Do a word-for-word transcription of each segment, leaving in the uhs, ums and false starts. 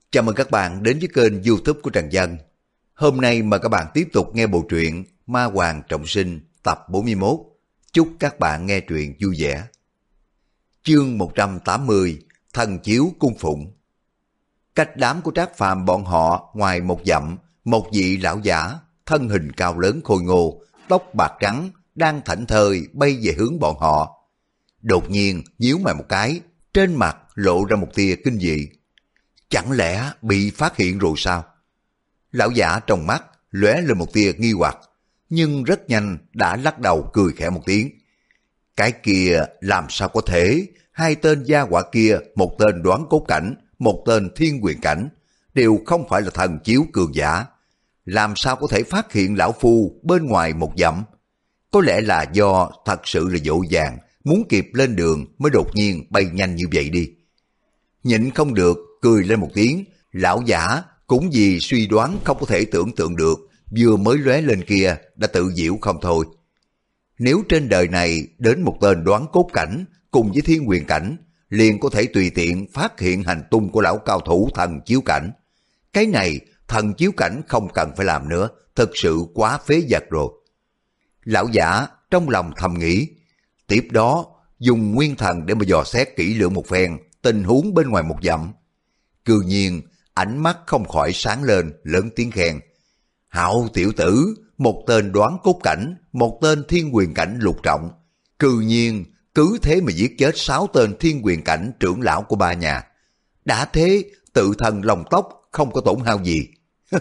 Chào mừng các bạn đến với kênh YouTube của Trần Dân. Hôm nay mời các bạn tiếp tục nghe bộ truyện Ma Hoàng Trọng Sinh tập bốn mươi mốt. Chúc các bạn nghe truyện vui vẻ. Chương một trăm tám mươi, Thần Chiếu Cung Phụng. Cách đám của Trác Phàm bọn họ ngoài một dặm, một vị lão giả, thân hình cao lớn khôi ngô, tóc bạc trắng, đang thảnh thơi bay về hướng bọn họ. Đột nhiên nhíu mày một cái, trên mặt lộ ra một tia kinh dị. Chẳng lẽ bị phát hiện rồi sao? Lão giả trong mắt lóe lên một tia nghi hoặc, nhưng rất nhanh đã lắc đầu cười khẽ một tiếng. Cái kia làm sao có thể? Hai tên gia hỏa kia, một tên đoán cốt cảnh, một tên thiên quyền cảnh, đều không phải là thần chiếu cường giả. Làm sao có thể phát hiện lão phu bên ngoài một dặm? Có lẽ là do thật sự là vội vàng, muốn kịp lên đường mới đột nhiên bay nhanh như vậy đi. Nhịn không được, cười lên một tiếng, lão giả cũng vì suy đoán không có thể tưởng tượng được, vừa mới lóe lên kia đã tự giễu không thôi. Nếu trên đời này đến một tên đoán cốt cảnh cùng với thiên quyền cảnh, liền có thể tùy tiện phát hiện hành tung của lão cao thủ thần chiếu cảnh. Cái này thần chiếu cảnh không cần phải làm nữa, thực sự quá phế vật rồi. Lão giả trong lòng thầm nghĩ, tiếp đó dùng nguyên thần để mà dò xét kỹ lưỡng một phen tình huống bên ngoài một dặm. Cư nhiên ánh mắt không khỏi sáng lên, lớn tiếng khen. Hảo tiểu tử, một tên đoán cốt cảnh, một tên thiên quyền cảnh lục trọng. Cư nhiên cứ thế mà giết chết sáu tên thiên quyền cảnh trưởng lão của ba nhà. Đã thế tự thân lòng tóc không có tổn hao gì.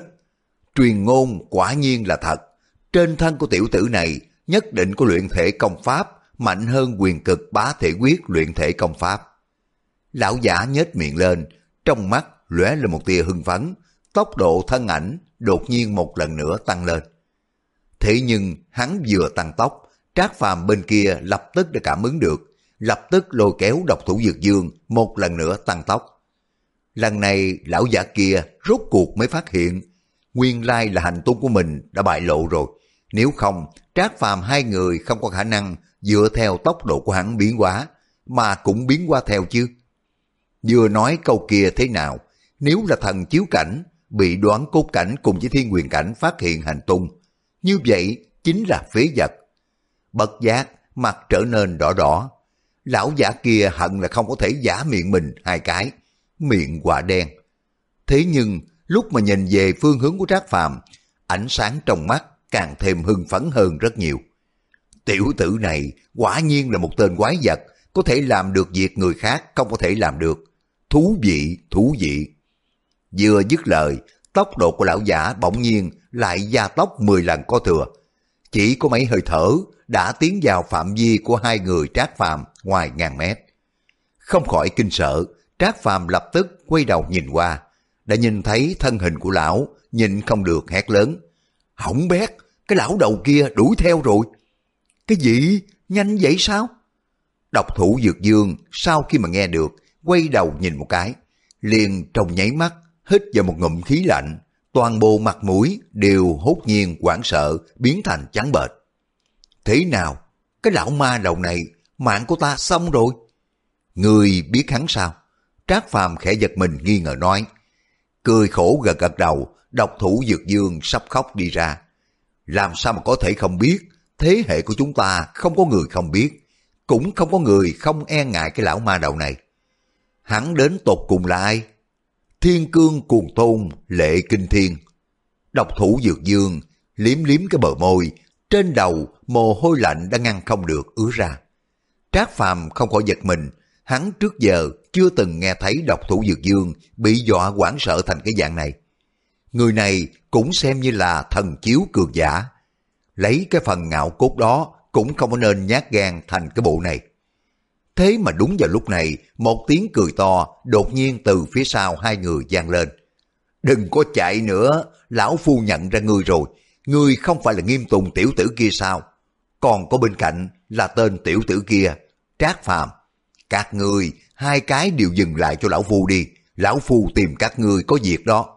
Truyền ngôn quả nhiên là thật. Trên thân của tiểu tử này nhất định có luyện thể công pháp mạnh hơn quyền cực bá thể quyết luyện thể công pháp. Lão giả nhếch miệng lên, trong mắt lóe lên một tia hưng phấn, tốc độ thân ảnh đột nhiên một lần nữa tăng lên. Thế nhưng hắn vừa tăng tốc, Trác Phàm bên kia lập tức đã cảm ứng được, lập tức lôi kéo độc thủ Dược Dương một lần nữa tăng tốc. Lần này lão giả kia rốt cuộc mới phát hiện, nguyên lai là hành tung của mình đã bại lộ rồi. Nếu không, Trác Phàm hai người không có khả năng dựa theo tốc độ của hắn biến hóa, mà cũng biến hóa theo chứ. Vừa nói câu kia thế nào, nếu là thần chiếu cảnh, bị đoán cốt cảnh cùng với thiên quyền cảnh phát hiện hành tung, như vậy chính là phế vật. Bất giác, mặt trở nên đỏ đỏ. Lão giả kia hận là không có thể giả miệng mình hai cái, miệng quả đen. Thế nhưng, lúc mà nhìn về phương hướng của Trác Phàm, ánh sáng trong mắt càng thêm hưng phấn hơn rất nhiều. Tiểu tử này quả nhiên là một tên quái vật, có thể làm được việc người khác không có thể làm được. Thú vị, thú vị. Vừa dứt lời, tốc độ của lão giả bỗng nhiên lại gia tốc mười lần có thừa. Chỉ có mấy hơi thở đã tiến vào phạm vi của hai người Trác Phàm ngoài ngàn mét. Không khỏi kinh sợ, Trác Phàm lập tức quay đầu nhìn qua, đã nhìn thấy thân hình của lão, nhìn không được hét lớn. Hỏng bét, cái lão đầu kia đuổi theo rồi. Cái gì? Nhanh vậy sao? Độc thủ Dược Dương sau khi mà nghe được, quay đầu nhìn một cái, liền trong nháy mắt hít vào một ngụm khí lạnh, toàn bộ mặt mũi đều hốt nhiên hoảng sợ biến thành trắng bệch. Thế nào? Cái lão ma đầu này, mạng của ta xong rồi. Người biết hắn sao? Trác Phàm khẽ giật mình nghi ngờ nói. Cười khổ gật gật đầu, độc thủ Dược Dương sắp khóc đi ra. Làm sao mà có thể không biết? Thế hệ của chúng ta không có người không biết, cũng không có người không e ngại cái lão ma đầu này. Hắn đến tột cùng là ai? Thiên cương cuồng tôn, lệ kinh thiên. Độc thủ Dược Dương liếm liếm cái bờ môi, trên đầu mồ hôi lạnh đã ngăn không được ứa ra. Trác Phàm không khỏi giật mình, hắn trước giờ chưa từng nghe thấy độc thủ Dược Dương bị dọa hoảng sợ thành cái dạng này. Người này cũng xem như là thần chiếu cường giả, lấy cái phần ngạo cốt đó cũng không có nên nhát gan thành cái bộ này. Thế mà đúng vào lúc này, một tiếng cười to đột nhiên từ phía sau hai người vang lên. Đừng có chạy nữa, lão phu nhận ra ngươi rồi, ngươi không phải là Nghiêm Tùng tiểu tử kia sao? Còn có bên cạnh là tên tiểu tử kia, Trác Phàm. Các ngươi hai cái đều dừng lại cho lão phu đi, lão phu tìm các ngươi có việc đó.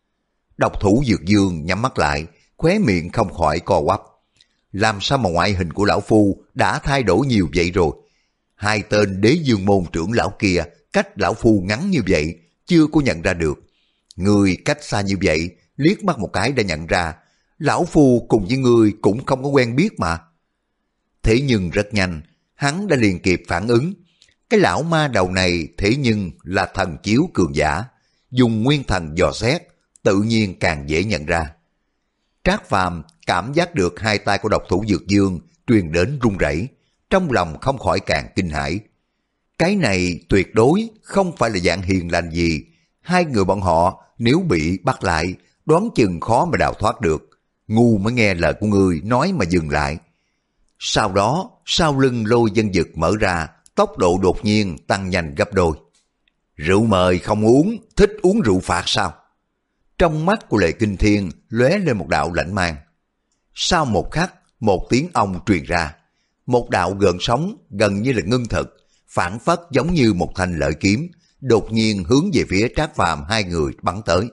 Độc thủ Dược Dương nhắm mắt lại, khóe miệng không khỏi co quắp. Làm sao mà ngoại hình của lão phu đã thay đổi nhiều vậy rồi? Hai tên đế dương môn trưởng lão kia cách lão phu ngắn như vậy, chưa có nhận ra được. Người cách xa như vậy, liếc mắt một cái đã nhận ra, lão phu cùng với ngươi cũng không có quen biết mà. Thế nhưng rất nhanh, hắn đã liền kịp phản ứng. Cái lão ma đầu này thế nhưng là thần chiếu cường giả, dùng nguyên thần dò xét, tự nhiên càng dễ nhận ra. Trác Phàm cảm giác được hai tay của độc thủ Dược Dương truyền đến run rẩy, trong lòng không khỏi càng kinh hãi. Cái này tuyệt đối không phải là dạng hiền lành gì, hai người bọn họ nếu bị bắt lại, đoán chừng khó mà đào thoát được. Ngu mới nghe lời của ngươi nói mà dừng lại. Sau đó, sau lưng Lôi Dân Dực mở ra, tốc độ đột nhiên tăng nhanh gấp đôi. Rượu mời không uống, thích uống rượu phạt sao? Trong mắt của Lệ Kinh Thiên lóe lên một đạo lãnh mang. Sau một khắc, một tiếng ong truyền ra. Một đạo gợn sóng gần như là ngưng thực, phản phất giống như một thanh lợi kiếm, đột nhiên hướng về phía Trác Phàm hai người bắn tới.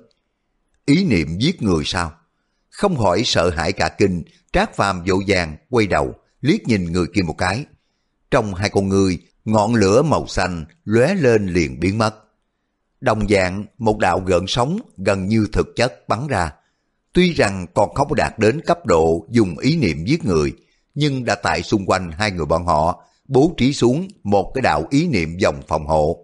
Ý niệm giết người sao? Không khỏi sợ hãi cả kinh, Trác Phàm vội vàng quay đầu, liếc nhìn người kia một cái. Trong hai con người, ngọn lửa màu xanh lóe lên liền biến mất. Đồng dạng, một đạo gợn sóng gần như thực chất bắn ra. Tuy rằng còn không có đạt đến cấp độ dùng ý niệm giết người, nhưng đã tại xung quanh hai người bọn họ bố trí xuống một cái đạo ý niệm vòng phòng hộ.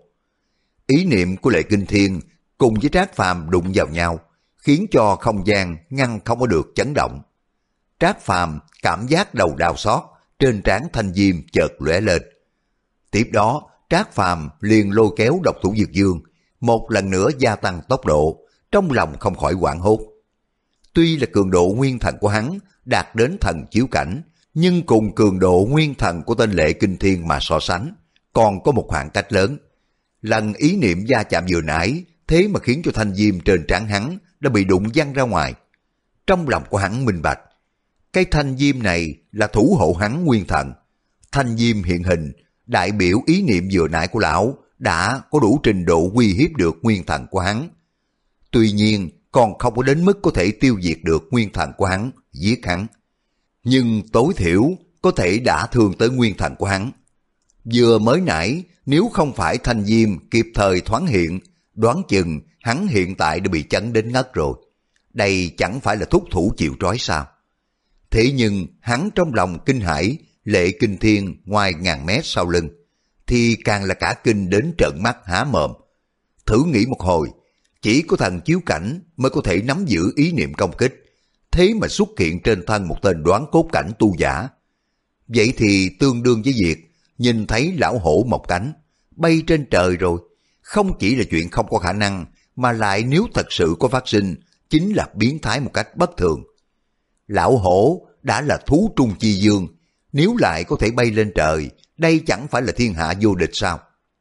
Ý niệm của Lệ Kinh Thiên cùng với Trác Phàm đụng vào nhau, khiến cho không gian ngăn không có được chấn động. Trác Phàm cảm giác đầu đau xót, trên trán thanh diêm chợt lóe lên. Tiếp đó, Trác Phàm liền lôi kéo độc thủ Dược Dương, một lần nữa gia tăng tốc độ, trong lòng không khỏi hoảng hốt. Tuy là cường độ nguyên thần của hắn đạt đến thần chiếu cảnh, nhưng cùng cường độ nguyên thần của tên Lệ Kinh Thiên mà so sánh, còn có một khoảng cách lớn. Lần ý niệm va chạm vừa nãy, thế mà khiến cho thanh diêm trên trán hắn đã bị đụng văng ra ngoài. Trong lòng của hắn minh bạch, cái thanh diêm này là thủ hộ hắn nguyên thần. Thanh diêm hiện hình, đại biểu ý niệm vừa nãy của lão đã có đủ trình độ uy hiếp được nguyên thần của hắn. Tuy nhiên, còn không có đến mức có thể tiêu diệt được nguyên thần của hắn, giết hắn. Nhưng tối thiểu có thể đã thương tới nguyên thần của hắn. Vừa mới nãy, nếu không phải thanh diêm kịp thời thoáng hiện, đoán chừng hắn hiện tại đã bị chấn đến ngất rồi. Đây chẳng phải là thúc thủ chịu trói sao? Thế nhưng hắn trong lòng kinh hãi, Lệ Kinh Thiên ngoài ngàn mét sau lưng, thì càng là cả kinh đến trợn mắt há mồm. Thử nghĩ một hồi, chỉ có thần chiếu cảnh mới có thể nắm giữ ý niệm công kích, thế mà xuất hiện trên thân một tên đoán cốt cảnh tu giả. Vậy thì tương đương với việc nhìn thấy lão hổ một cánh, bay trên trời rồi. Không chỉ là chuyện không có khả năng, mà lại nếu thật sự có phát sinh, chính là biến thái một cách bất thường. Lão hổ đã là thú trung chi dương, nếu lại có thể bay lên trời, đây chẳng phải là thiên hạ vô địch sao?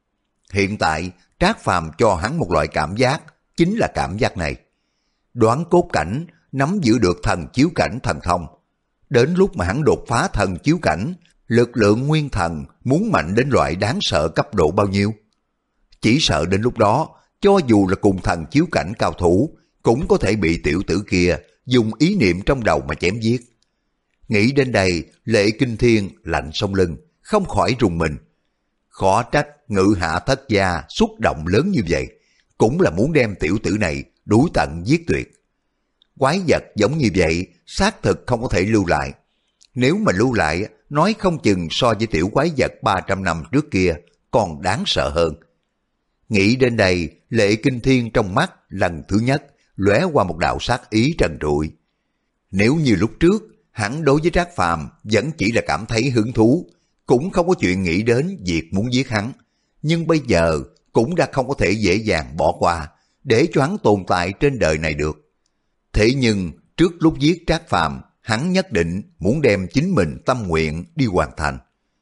Hiện tại, Trác Phàm cho hắn một loại cảm giác, chính là cảm giác này. Đoán cốt cảnh, nắm giữ được thần chiếu cảnh thần thông. Đến lúc mà hắn đột phá thần chiếu cảnh, lực lượng nguyên thần muốn mạnh đến loại đáng sợ cấp độ bao nhiêu? Chỉ sợ đến lúc đó, cho dù là cùng thần chiếu cảnh cao thủ, cũng có thể bị tiểu tử kia dùng ý niệm trong đầu mà chém giết. Nghĩ đến đây, Lệ Kinh Thiên lạnh sống lưng, không khỏi rùng mình. Khó trách Ngự Hạ Thất Gia xúc động lớn như vậy, cũng là muốn đem tiểu tử này đuổi tận giết tuyệt. Quái vật giống như vậy, xác thực không có thể lưu lại. Nếu mà lưu lại, nói không chừng so với tiểu quái vật ba trăm năm trước kia còn đáng sợ hơn. Nghĩ đến đây, Lệ Kinh Thiên trong mắt lần thứ nhất lóe qua một đạo sát ý trần trụi. Nếu như lúc trước, hắn đối với Trác Phàm vẫn chỉ là cảm thấy hứng thú, cũng không có chuyện nghĩ đến việc muốn giết hắn. Nhưng bây giờ cũng đã không có thể dễ dàng bỏ qua, để cho hắn tồn tại trên đời này được. Thế nhưng trước lúc giết Trác Phàm, hắn nhất định muốn đem chính mình tâm nguyện đi hoàn thành.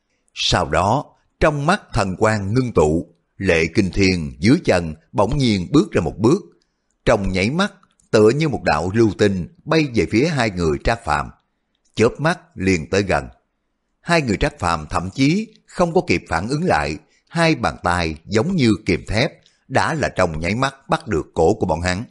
Sau đó, trong mắt thần quang ngưng tụ, Lệ Kinh Thiên dưới chân bỗng nhiên bước ra một bước. Trong nháy mắt, tựa như một đạo lưu tinh bay về phía hai người Trác Phàm, chớp mắt liền tới gần. Hai người Trác Phàm thậm chí không có kịp phản ứng lại, hai bàn tay giống như kìm thép, đã là trong nháy mắt bắt được cổ của bọn hắn.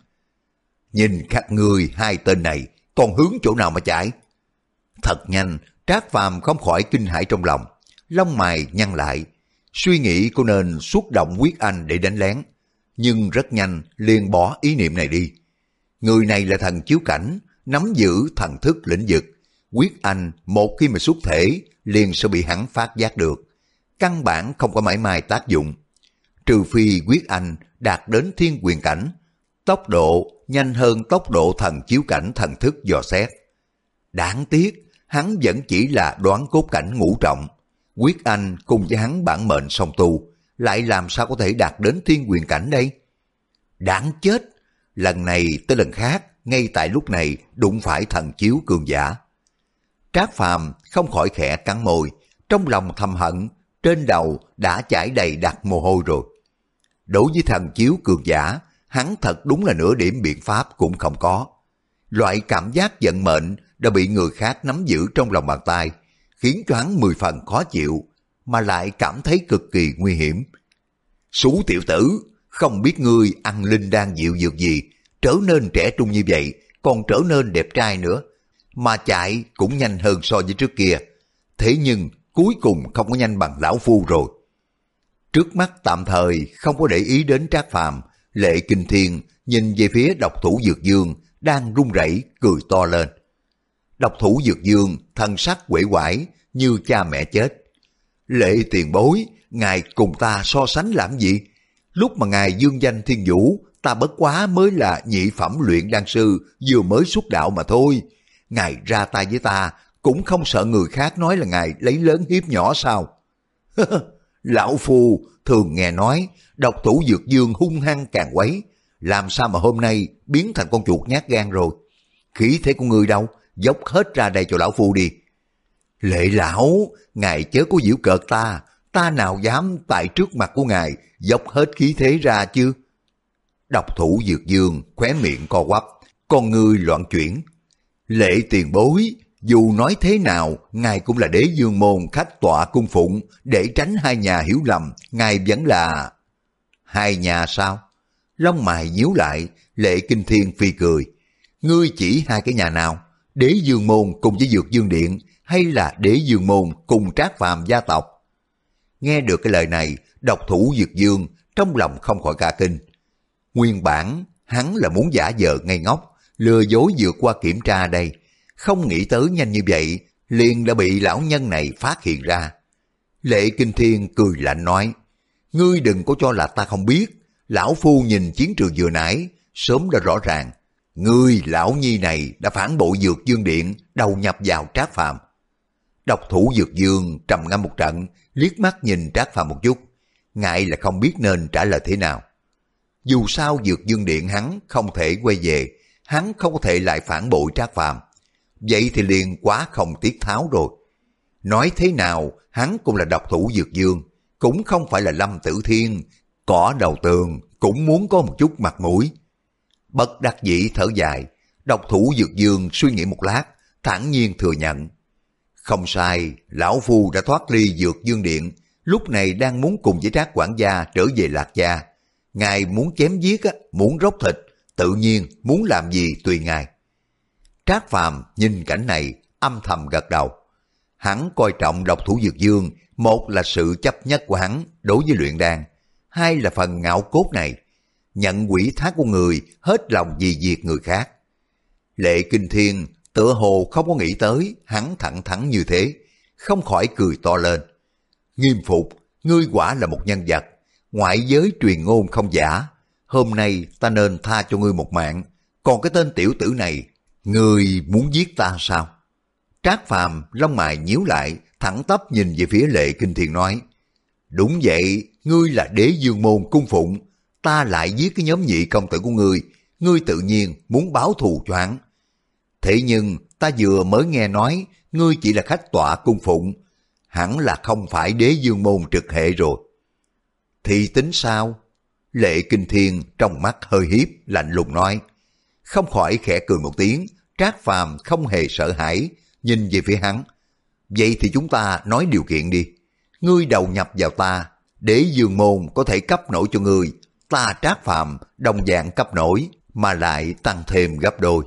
Nhìn các người hai tên này còn hướng chỗ nào mà chạy? Thật nhanh, Trác Phàm không khỏi kinh hãi trong lòng, lông mày nhăn lại, suy nghĩ cô nên xuất động quyết anh để đánh lén. nhưng rất nhanh liền bỏ ý niệm này đi. Người này là thần chiếu cảnh, nắm giữ thần thức lĩnh vực. Quyết Anh một khi mà xuất thể liền sẽ bị hắn phát giác được. Căn bản không có mảy may tác dụng. Trừ phi Quyết Anh đạt đến thiên quyền cảnh, tốc độ nhanh hơn tốc độ thần chiếu cảnh thần thức dò xét. Đáng tiếc, hắn vẫn chỉ là đoán cốt cảnh ngũ trọng. Quyết Anh cùng với hắn bản mệnh song tu, lại làm sao có thể đạt đến thiên quyền cảnh đây? Đáng chết, lần này tới lần khác, ngay tại lúc này đụng phải thần chiếu cường giả. Trác Phàm không khỏi khẽ cắn môi, trong lòng thầm hận, trên đầu đã chảy đầy đặc mồ hôi rồi. Đối với thần chiếu cường giả, hắn thật đúng là nửa điểm biện pháp cũng không có. Loại cảm giác vận mệnh đã bị người khác nắm giữ trong lòng bàn tay, khiến cho hắn mười phần khó chịu, mà lại cảm thấy cực kỳ nguy hiểm. Xú tiểu tử, không biết ngươi ăn linh đan dịu dược gì, trở nên trẻ trung như vậy, còn trở nên đẹp trai nữa, mà chạy cũng nhanh hơn so với trước kia. Thế nhưng cuối cùng không có nhanh bằng lão phu rồi. Trước mắt tạm thời không có để ý đến Trác Phàm, Lệ Kinh Thiên nhìn về phía độc thủ Dược Dương đang run rẩy cười to lên. Độc thủ Dược Dương thân sắc uể oải như cha mẹ chết. Lệ tiền bối, ngài cùng ta so sánh làm gì? Lúc mà ngài dương danh thiên vũ, ta bất quá mới là nhị phẩm luyện đan sư vừa mới xuất đạo mà thôi. Ngài ra tay với ta cũng không sợ người khác nói là ngài lấy lớn hiếp nhỏ sao? Lão phu thường nghe nói độc thủ Dược Dương hung hăng càng quấy, làm sao mà hôm nay biến thành con chuột nhát gan rồi? Khí thế của người đâu, dốc hết ra đây cho lão phu đi. Lệ lão, ngài chớ có giễu cợt ta, ta nào dám tại trước mặt của ngài dốc hết khí thế ra chứ? Độc thủ Dược Dương khóe miệng co quắp, con ngươi loạn chuyển. Lệ tiền bối, dù nói thế nào, ngài cũng là đế dương môn khách tọa cung phụng, để tránh hai nhà hiểu lầm, ngài vẫn là... Hai nhà sao? Lông mày nhíu lại, Lệ Kinh Thiên phi cười. Ngươi chỉ hai cái nhà nào? Đế dương môn cùng với Dược Dương Điện, hay là đế dương môn cùng Trác Phàm gia tộc? Nghe được cái lời này, độc thủ Dược Dương trong lòng không khỏi cả kinh. Nguyên bản, hắn là muốn giả vờ ngây ngốc, lừa dối vượt qua kiểm tra đây. Không nghĩ tới nhanh như vậy, liền đã bị lão nhân này phát hiện ra. Lệ Kinh Thiên cười lạnh nói, ngươi đừng có cho là ta không biết, lão phu nhìn chiến trường vừa nãy, sớm đã rõ ràng. Ngươi lão nhi này đã phản bội Dược Dương Điện, đầu nhập vào Trác Phàm. Độc thủ Dược Dương trầm ngâm một trận, liếc mắt nhìn Trác Phàm một chút, ngại là không biết nên trả lời thế nào. Dù sao Dược Dương Điện hắn không thể quay về, hắn không có thể lại phản bội Trác Phàm. Vậy thì liền quá không tiết tháo rồi. Nói thế nào, hắn cũng là độc thủ Dược Dương, cũng không phải là Lâm Tử Thiên, cỏ đầu tường cũng muốn có một chút mặt mũi. Bất đắc dĩ thở dài, độc thủ Dược Dương suy nghĩ một lát, thản nhiên thừa nhận. Không sai, lão phu đã thoát ly Dược Dương Điện, lúc này đang muốn cùng với Trác quản gia trở về Lạc Gia. Ngài muốn chém giết, muốn róc thịt, tự nhiên muốn làm gì tùy ngài. Trác Phàm nhìn cảnh này, âm thầm gật đầu. Hắn coi trọng độc thủ Dược Dương, một là sự chấp nhất của hắn đối với luyện đan, hai là phần ngạo cốt này, nhận quỷ thác của người, hết lòng vì việc người khác. Lệ Kinh Thiên tựa hồ không có nghĩ tới hắn thẳng thắn như thế, không khỏi cười to lên. Nghiêm Phục, ngươi quả là một nhân vật, ngoại giới truyền ngôn không giả, hôm nay ta nên tha cho ngươi một mạng, còn cái tên tiểu tử này, ngươi muốn giết ta sao? Trác Phàm lông mày nhíu lại, thẳng tắp nhìn về phía Lệ Kinh Thiên nói, đúng vậy, ngươi là đế dương môn cung phụng, ta lại giết cái nhóm nhị công tử của ngươi, ngươi tự nhiên muốn báo thù cho hắn. Thế nhưng ta vừa mới nghe nói ngươi chỉ là khách tọa cung phụng, hẳn là không phải đế dương môn trực hệ rồi. Thì tính sao? Lệ Kinh Thiên trong mắt hơi hiếp, lạnh lùng nói. Không khỏi khẽ cười một tiếng, Trác Phàm không hề sợ hãi, nhìn về phía hắn. Vậy thì chúng ta nói điều kiện đi. Ngươi đầu nhập vào ta, đế dương môn có thể cấp nổi cho ngươi, ta Trác Phàm đồng dạng cấp nổi, mà lại tăng thêm gấp đôi.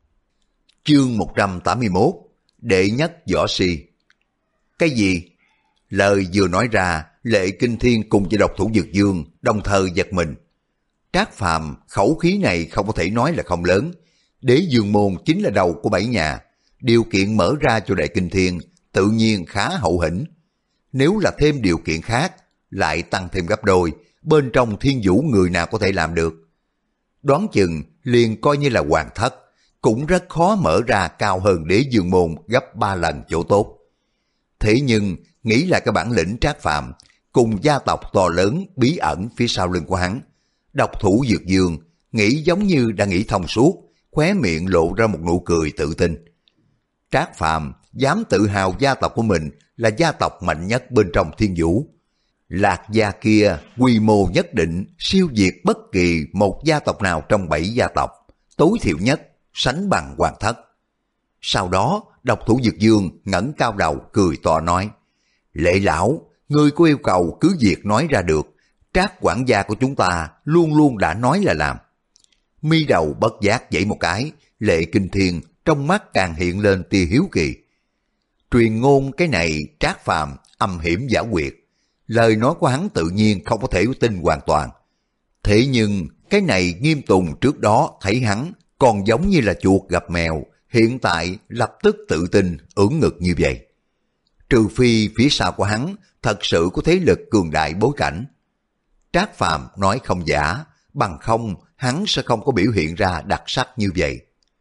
Chương một trăm tám mươi mốt, đệ nhất võ si. Cái gì? Lời vừa nói ra, Lệ Kinh Thiên cùng với độc thủ Dược Dương đồng thời giật mình. Trác Phàm khẩu khí này không có thể nói là không lớn. Đế Dương Môn chính là đầu của bảy nhà, điều kiện mở ra cho Lệ Kinh Thiên tự nhiên khá hậu hĩnh. Nếu là thêm điều kiện khác, lại tăng thêm gấp đôi, bên trong Thiên Vũ người nào có thể làm được. Đoán chừng liền coi như là hoàng thất, cũng rất khó mở ra cao hơn Đế Dương Môn gấp ba lần chỗ tốt. Thế nhưng, nghĩ lại cái bản lĩnh Trác Phàm cùng gia tộc to lớn bí ẩn phía sau lưng của hắn, độc thủ Dược Dương nghĩ giống như đã nghĩ thông suốt, khóe miệng lộ ra một nụ cười tự tin. Trác Phàm dám tự hào gia tộc của mình là gia tộc mạnh nhất bên trong Thiên Vũ. Lạc gia kia quy mô nhất định siêu việt bất kỳ một gia tộc nào trong bảy gia tộc, tối thiểu nhất sánh bằng hoàng thất. Sau đó, độc thủ Dược Dương ngẩng cao đầu cười to nói, Lệ lão, ngươi có yêu cầu cứ việc nói ra được, Trác quản gia của chúng ta luôn luôn đã nói là làm. Mi đầu bất giác dãy một cái, Lệ Kinh Thiên trong mắt càng hiện lên tia hiếu kỳ. Truyền ngôn cái này Trác Phàm âm hiểm giả quyệt, lời nói của hắn tự nhiên không có thể tin hoàn toàn. Thế nhưng cái này Nghiêm Tùng trước đó thấy hắn còn giống như là chuột gặp mèo, hiện tại lập tức tự tin ưỡn ngực như vậy. Trừ phi phía sau của hắn thật sự có thế lực cường đại bối cảnh. Trác Phàm nói không giả, bằng không hắn sẽ không có biểu hiện ra đặc sắc như vậy.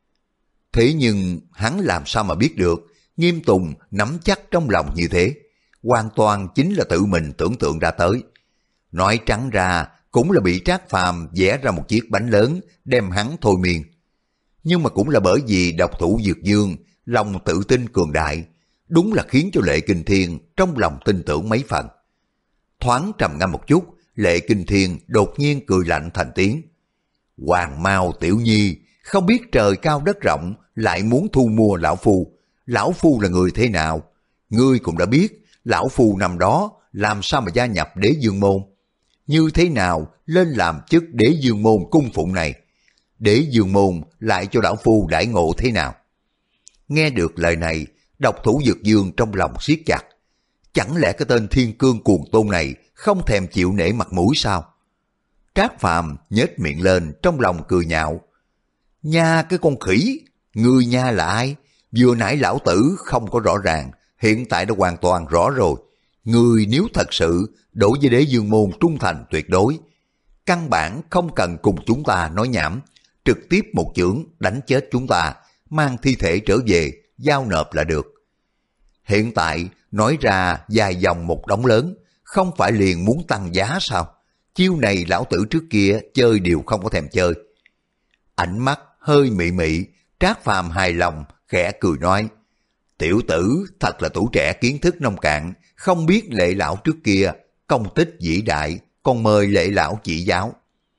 Thế nhưng hắn làm sao mà biết được Nghiêm Tùng nắm chắc trong lòng như thế, hoàn toàn chính là tự mình tưởng tượng ra tới. Nói trắng ra cũng là bị Trác Phàm vẽ ra một chiếc bánh lớn đem hắn thôi miên. Nhưng mà cũng là bởi vì độc thủ Dược Dương lòng tự tin cường đại, đúng là khiến cho Lệ Kinh Thiên trong lòng tin tưởng mấy phần. Thoáng trầm ngâm một chút, Lệ Kinh Thiên đột nhiên cười lạnh thành tiếng. Hoàng Mao tiểu nhi, không biết trời cao đất rộng lại muốn thu mua lão phu. Lão phu là người thế nào? Ngươi cũng đã biết, lão phu năm đó làm sao mà gia nhập Đế Dương Môn? Như thế nào lên làm chức Đế Dương Môn cung phụng này? Đế Dương Môn lại cho lão phu đãi ngộ thế nào? Nghe được lời này, độc thủ Dược Dương trong lòng siết chặt. Chẳng lẽ cái tên Thiên Cương cuồng tôn này không thèm chịu nể mặt mũi sao? Trác Phàm nhếch miệng lên trong lòng cười nhạo. Nha cái con khỉ, ngươi nha là ai? Vừa nãy lão tử không có rõ ràng, hiện tại đã hoàn toàn rõ rồi. Ngươi nếu thật sự đối với Đế Dương Môn trung thành tuyệt đối, căn bản không cần cùng chúng ta nói nhảm, trực tiếp một chưởng đánh chết chúng ta, mang thi thể trở về, giao nộp là được. Hiện tại nói ra dài dòng một đống lớn, không phải liền muốn tăng giá sao? Chiêu này lão tử trước kia chơi đều không có thèm chơi. Ánh mắt hơi mị mị, Trác Phàm hài lòng, khẽ cười nói, tiểu tử thật là tuổi trẻ kiến thức nông cạn, không biết Lệ lão trước kia công tích vĩ đại, còn mời Lệ lão chỉ giáo.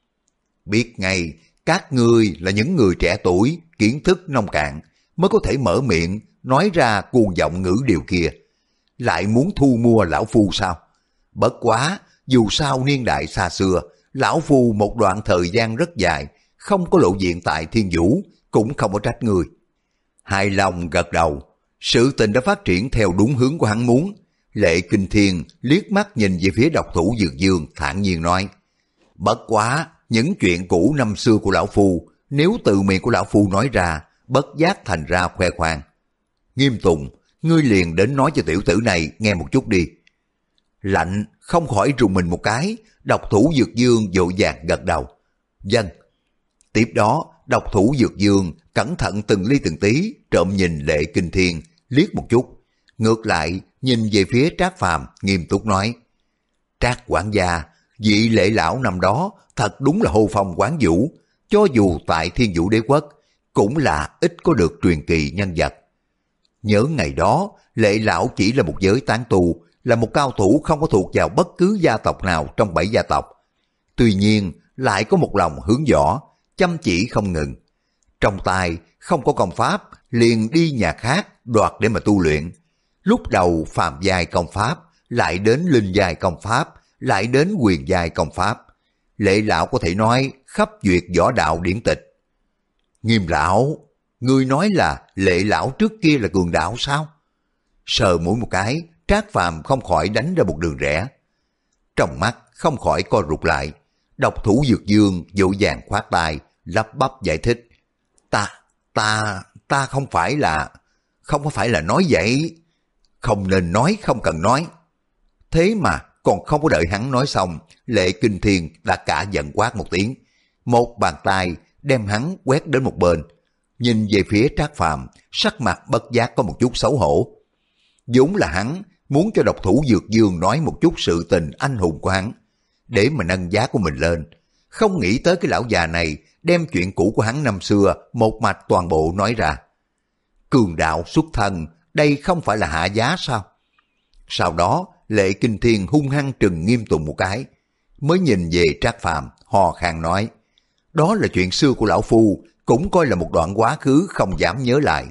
Biết ngay, các ngươi là những người trẻ tuổi, kiến thức nông cạn, mới có thể mở miệng, nói ra cuồng giọng ngữ điều kia. Lại muốn thu mua lão phu sao? Bất quá, dù sao niên đại xa xưa, lão phu một đoạn thời gian rất dài, không có lộ diện tại Thiên Vũ, cũng không có trách người. Hài lòng gật đầu, sự tình đã phát triển theo đúng hướng của hắn muốn. Lệ Kinh Thiên liếc mắt nhìn về phía độc thủ Dược Dương, thản nhiên nói, bất quá, những chuyện cũ năm xưa của lão phu, nếu từ miệng của lão phu nói ra, bất giác thành ra khoe khoang. Nghiêm Tùng, ngươi liền đến nói cho tiểu tử này nghe một chút đi. Lạnh không khỏi rùng mình một cái, độc thủ Dược Dương vội vàng gật đầu. Vâng. Tiếp đó, độc thủ Dược Dương cẩn thận từng ly từng tí trộm nhìn Lệ Kinh Thiên liếc một chút, ngược lại nhìn về phía Trác Phàm nghiêm túc nói, Trác quản gia, vị Lệ lão năm đó thật đúng là hô phong quán vũ, cho dù tại Thiên Vũ Đế Quốc cũng là ít có được truyền kỳ nhân vật. Nhớ ngày đó, Lệ lão chỉ là một giới tán tu, là một cao thủ không có thuộc vào bất cứ gia tộc nào trong bảy gia tộc. Tuy nhiên, lại có một lòng hướng võ, chăm chỉ không ngừng. Trong tay không có công pháp, liền đi nhà khác đoạt để mà tu luyện. Lúc đầu phàm giai công pháp, lại đến linh giai công pháp, lại đến quyền giai công pháp. Lệ lão có thể nói khắp duyệt võ đạo điển tịch. Nghiêm lão, ngươi nói là Lệ lão trước kia là cường đạo sao? Sờ mũi một cái, Trác Phàm không khỏi đánh ra một đường rẽ. Trong mắt không khỏi co rụt lại, Độc thủ Dược Dương vội vàng khoát tay, lắp bắp giải thích. Ta, ta, ta không phải là, không có phải là nói vậy. Không nên nói, không cần nói. Thế mà còn không có đợi hắn nói xong, Lệ Kinh Thiên đã cả giận quát một tiếng. Một bàn tay đem hắn quét đến một bên. Nhìn về phía Trác Phàm, sắc mặt bất giác có một chút xấu hổ. Vốn là hắn muốn cho độc thủ Dược Dương nói một chút sự tình anh hùng của hắn, để mà nâng giá của mình lên. Không nghĩ tới cái lão già này đem chuyện cũ của hắn năm xưa một mạch toàn bộ nói ra. Cường đạo xuất thân, đây không phải là hạ giá sao? Sau đó, Lệ Kinh Thiên hung hăng trừng Nghiêm Tùng một cái, mới nhìn về Trác Phàm, hò khan nói, đó là chuyện xưa của lão phu, cũng coi là một đoạn quá khứ không dám nhớ lại.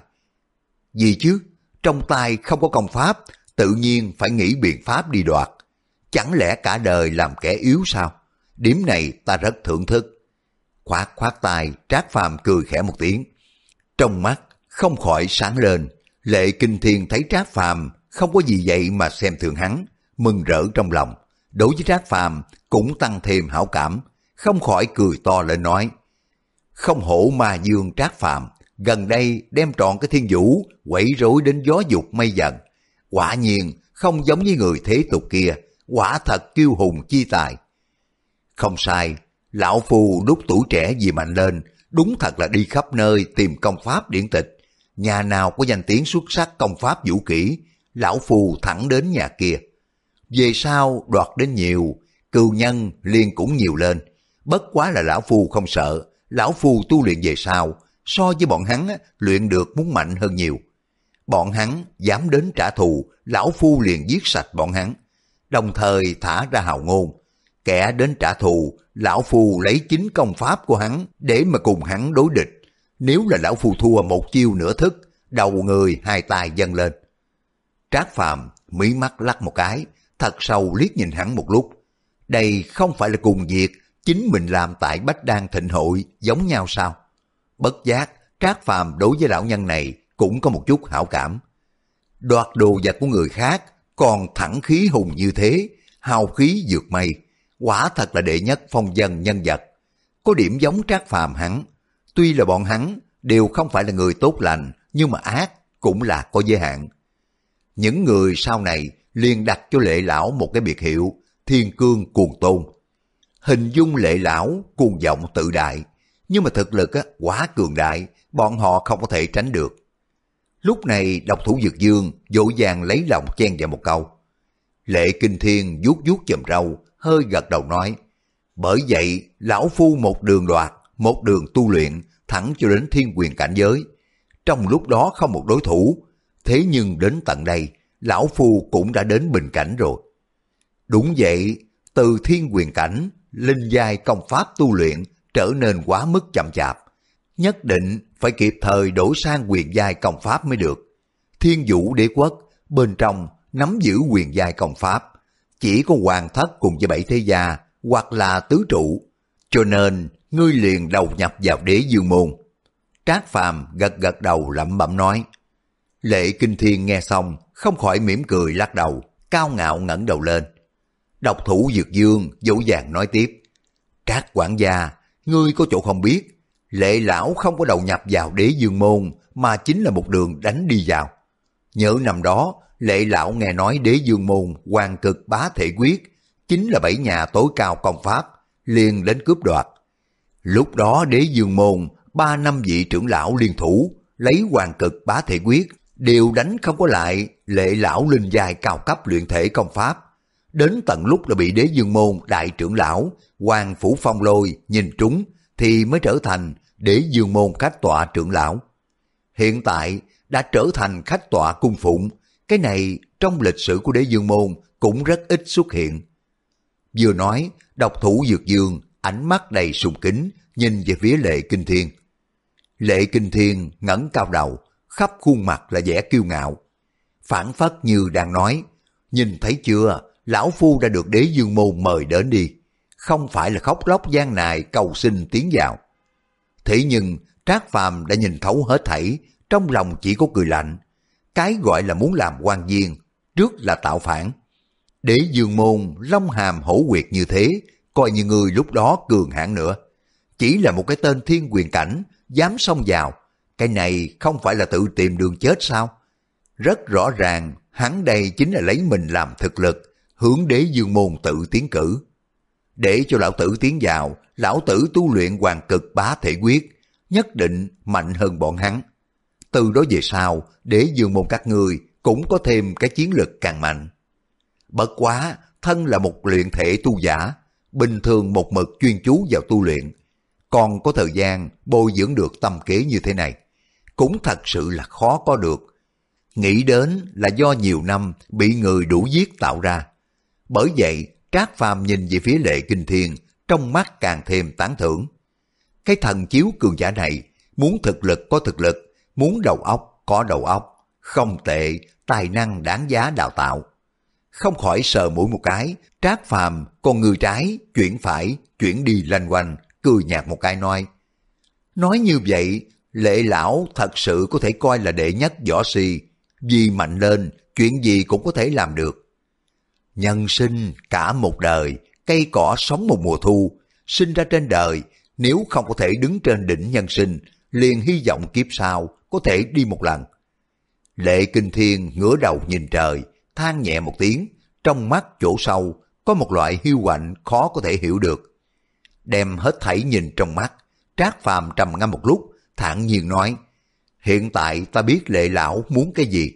Gì chứ? Trong tay không có công pháp, tự nhiên phải nghĩ biện pháp đi đoạt. Chẳng lẽ cả đời làm kẻ yếu sao? Điểm này ta rất thưởng thức. Khoát khoát tay, Trác Phàm cười khẽ một tiếng. Trong mắt không khỏi sáng lên. Lệ Kinh Thiên thấy Trác Phàm không có gì vậy mà xem thường hắn, mừng rỡ trong lòng. Đối với Trác Phàm cũng tăng thêm hảo cảm, không khỏi cười to lên nói. Không hổ ma dương Trác Phàm, gần đây đem trọn cái thiên vũ quẩy rối đến gió dục mây dần. Quả nhiên không giống như người thế tục kia, quả thật kiêu hùng chi tài. Không sai, lão phu lúc tuổi trẻ vì mạnh lên, đúng thật là đi khắp nơi tìm công pháp điển tịch. Nhà nào có danh tiếng xuất sắc công pháp vũ kỹ, lão phu thẳng đến nhà kia. Về sau đoạt đến nhiều, cừu nhân liền cũng nhiều lên. Bất quá là lão phu không sợ, lão phu tu luyện về sau, so với bọn hắn luyện được muốn mạnh hơn nhiều. Bọn hắn dám đến trả thù, lão phu liền giết sạch bọn hắn. Đồng thời thả ra hào ngôn, kẻ đến trả thù, lão phu lấy chính công pháp của hắn để mà cùng hắn đối địch. Nếu là lão phu thua một chiêu nửa thức, đầu người hai tay dâng lên. Trác Phàm mí mắt lắc một cái, thật sâu liếc nhìn hắn một lúc. Đây không phải là cùng việc chính mình làm tại Bách Đan Thịnh Hội giống nhau sao? Bất giác, Trác Phàm đối với lão nhân này cũng có một chút hảo cảm. Đoạt đồ vật của người khác, còn thẳng khí hùng như thế, hào khí vượt mây, quả thật là đệ nhất phong dân nhân vật. Có điểm giống Trác Phàm hắn, tuy là bọn hắn đều không phải là người tốt lành, nhưng mà ác cũng là có giới hạn. Những người sau này liền đặt cho Lệ lão một cái biệt hiệu Thiên Cương Cuồng Tôn. Hình dung Lệ lão cuồng vọng tự đại, nhưng mà thực lực á, quá cường đại, bọn họ không có thể tránh được. Lúc này độc thủ Dược Dương vội vàng lấy lòng chen vào một câu. Lệ Kinh Thiên vuốt vuốt chòm râu, hơi gật đầu nói, bởi vậy lão phu một đường đoạt, một đường tu luyện, thẳng cho đến thiên quyền cảnh giới. Trong lúc đó không một đối thủ, thế nhưng đến tận đây, lão phu cũng đã đến bình cảnh rồi. Đúng vậy, từ thiên quyền cảnh, linh giai công pháp tu luyện trở nên quá mức chậm chạp. Nhất định phải kịp thời đổi sang quyền giai công pháp mới được. Thiên Vũ Đế Quốc bên trong nắm giữ quyền giai công pháp, chỉ có Hoàng Thất cùng với bảy thế gia hoặc là tứ trụ, cho nên ngươi liền đầu nhập vào Đế Dương môn. Trác Phàm gật gật đầu lẩm bẩm nói. Lệ Kinh Thiên nghe xong không khỏi mỉm cười lắc đầu, cao ngạo ngẩng đầu lên. Độc thủ Dược Dương dỗ dàng nói tiếp. Trác quản gia, ngươi có chỗ không biết, Lệ lão không có đầu nhập vào Đế Dương môn mà chính là một đường đánh đi vào. Nhớ năm đó, Lệ lão nghe nói Đế Dương môn Hoàng Cực Bá Thể Quyết chính là bảy nhà tối cao công pháp, liền đến cướp đoạt. Lúc đó Đế Dương môn ba năm vị trưởng lão liên thủ, lấy Hoàng Cực Bá Thể Quyết đều đánh không có lại Lệ lão linh giai cao cấp luyện thể công pháp. Đến tận lúc đã bị Đế Dương môn đại trưởng lão Hoàng Phủ Phong Lôi nhìn trúng thì mới trở thành Đế Dương môn khách tọa trưởng lão. Hiện tại đã trở thành khách tọa cung phụng, cái này trong lịch sử của Đế Dương môn cũng rất ít xuất hiện. Vừa nói, độc thủ Dược Dương ánh mắt đầy sùng kính nhìn về phía Lệ Kinh Thiên. Lệ Kinh Thiên ngẩng cao đầu, khắp khuôn mặt là vẻ kiêu ngạo, phảng phất như đang nói, nhìn thấy chưa, lão phu đã được Đế Dương môn mời đến đi, không phải là khóc lóc gian nài cầu xin tiến vào. Thế nhưng Trác Phàm đã nhìn thấu hết thảy, trong lòng chỉ có cười lạnh. Cái gọi là muốn làm quan viên, trước là tạo phản. Đế Dương môn long hàm hổ quyệt như thế, coi như người lúc đó cường hãn nữa. Chỉ là một cái tên thiên quyền cảnh, dám xông vào, cái này không phải là tự tìm đường chết sao? Rất rõ ràng, hắn đây chính là lấy mình làm thực lực, hướng Đế Dương môn tự tiến cử. Để cho lão tử tiến vào, lão tử tu luyện hoàng cực bá thể quyết, nhất định mạnh hơn bọn hắn. Từ đó về sau, Đế Dương môn các ngươi cũng có thêm cái chiến lực càng mạnh. Bất quá, thân là một luyện thể tu giả, bình thường một mực chuyên chú vào tu luyện, còn có thời gian bồi dưỡng được tâm kế như thế này, cũng thật sự là khó có được. Nghĩ đến là do nhiều năm bị người đủ giết tạo ra. Bởi vậy, Trác Phàm nhìn về phía Lệ Kinh Thiên, trong mắt càng thêm tán thưởng. Cái thần chiếu cường giả này, muốn thực lực có thực lực, muốn đầu óc có đầu óc, không tệ, tài năng đáng giá đào tạo. Không khỏi sờ mũi một cái, Trác Phàm con người trái, chuyển phải, chuyển đi lanh quanh, cười nhạt một cái nói. Nói như vậy, Lệ lão thật sự có thể coi là đệ nhất võ si, vì mạnh lên, chuyện gì cũng có thể làm được. Nhân sinh cả một đời, cây cỏ sống một mùa thu, sinh ra trên đời, nếu không có thể đứng trên đỉnh nhân sinh, liền hy vọng kiếp sau có thể đi một lần. Lệ Kinh Thiên ngửa đầu nhìn trời, than nhẹ một tiếng, trong mắt chỗ sâu có một loại hiu quạnh khó có thể hiểu được. Đem hết thảy nhìn trong mắt, Trác Phàm trầm ngâm một lúc, thản nhiên nói, hiện tại ta biết Lệ lão muốn cái gì.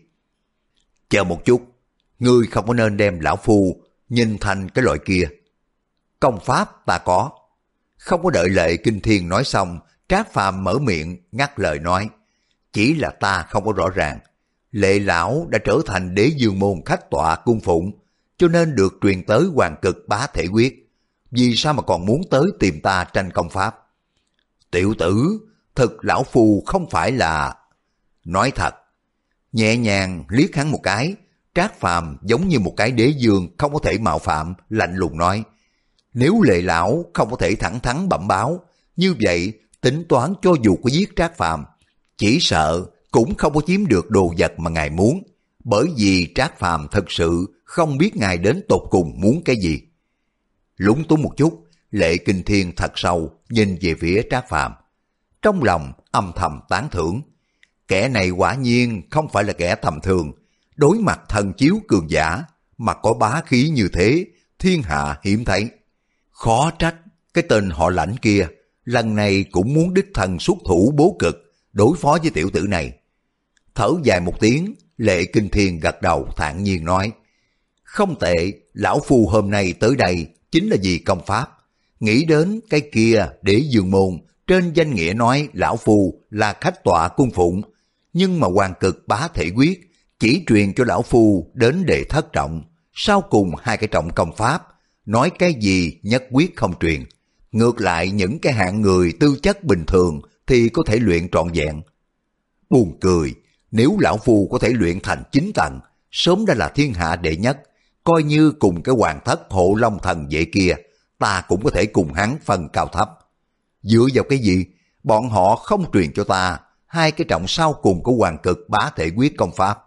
Chờ một chút, ngươi không có nên đem lão phu nhìn thành cái loại kia. Công pháp ta có. Không có đợi Lệ Kinh Thiên nói xong, Trác Phàm mở miệng ngắt lời nói, chỉ là ta không có rõ ràng. Lệ lão đã trở thành Đế Dương môn khách tọa cung phụng, cho nên được truyền tới hoàng cực bá thể quyết. Vì sao mà còn muốn tới tìm ta tranh công pháp? Tiểu tử, thực lão phu không phải là... Nói thật. Nhẹ nhàng liếc hắn một cái, Trác Phàm giống như một cái đế dương không có thể mạo phạm, lạnh lùng nói, nếu Lệ lão không có thể thẳng thắn bẩm báo, như vậy tính toán cho dù có giết Trác Phàm, chỉ sợ cũng không có chiếm được đồ vật mà ngài muốn, bởi vì Trác Phàm thật sự không biết ngài đến tột cùng muốn cái gì. Lúng túng một chút, Lệ Kinh Thiên thật sâu nhìn về phía Trác Phàm, trong lòng âm thầm tán thưởng. Kẻ này quả nhiên không phải là kẻ tầm thường, đối mặt thần chiếu cường giả mà có bá khí như thế, thiên hạ hiếm thấy. Khó trách cái tên họ Lãnh kia lần này cũng muốn đích thân xuất thủ bố cực đối phó với tiểu tử này. Thở dài một tiếng, Lệ Kinh Thiên gật đầu thản nhiên nói, không tệ, lão phu hôm nay tới đây chính là vì công pháp. Nghĩ đến cái kia Đế Dương môn, trên danh nghĩa nói lão phu là khách tọa cung phụng, nhưng mà hoàng cực bá thể quyết chỉ truyền cho lão phu đến đệ thất trọng, sau cùng hai cái trọng công pháp, nói cái gì nhất quyết không truyền. Ngược lại những cái hạng người tư chất bình thường thì có thể luyện trọn vẹn. Buồn cười, nếu lão phu có thể luyện thành chín tầng, sớm đã là thiên hạ đệ nhất, coi như cùng cái hoàng thất hộ long thần vậy kia, ta cũng có thể cùng hắn phân cao thấp. Dựa vào cái gì? Bọn họ không truyền cho ta hai cái trọng sau cùng của hoàng cực bá thể quyết công pháp.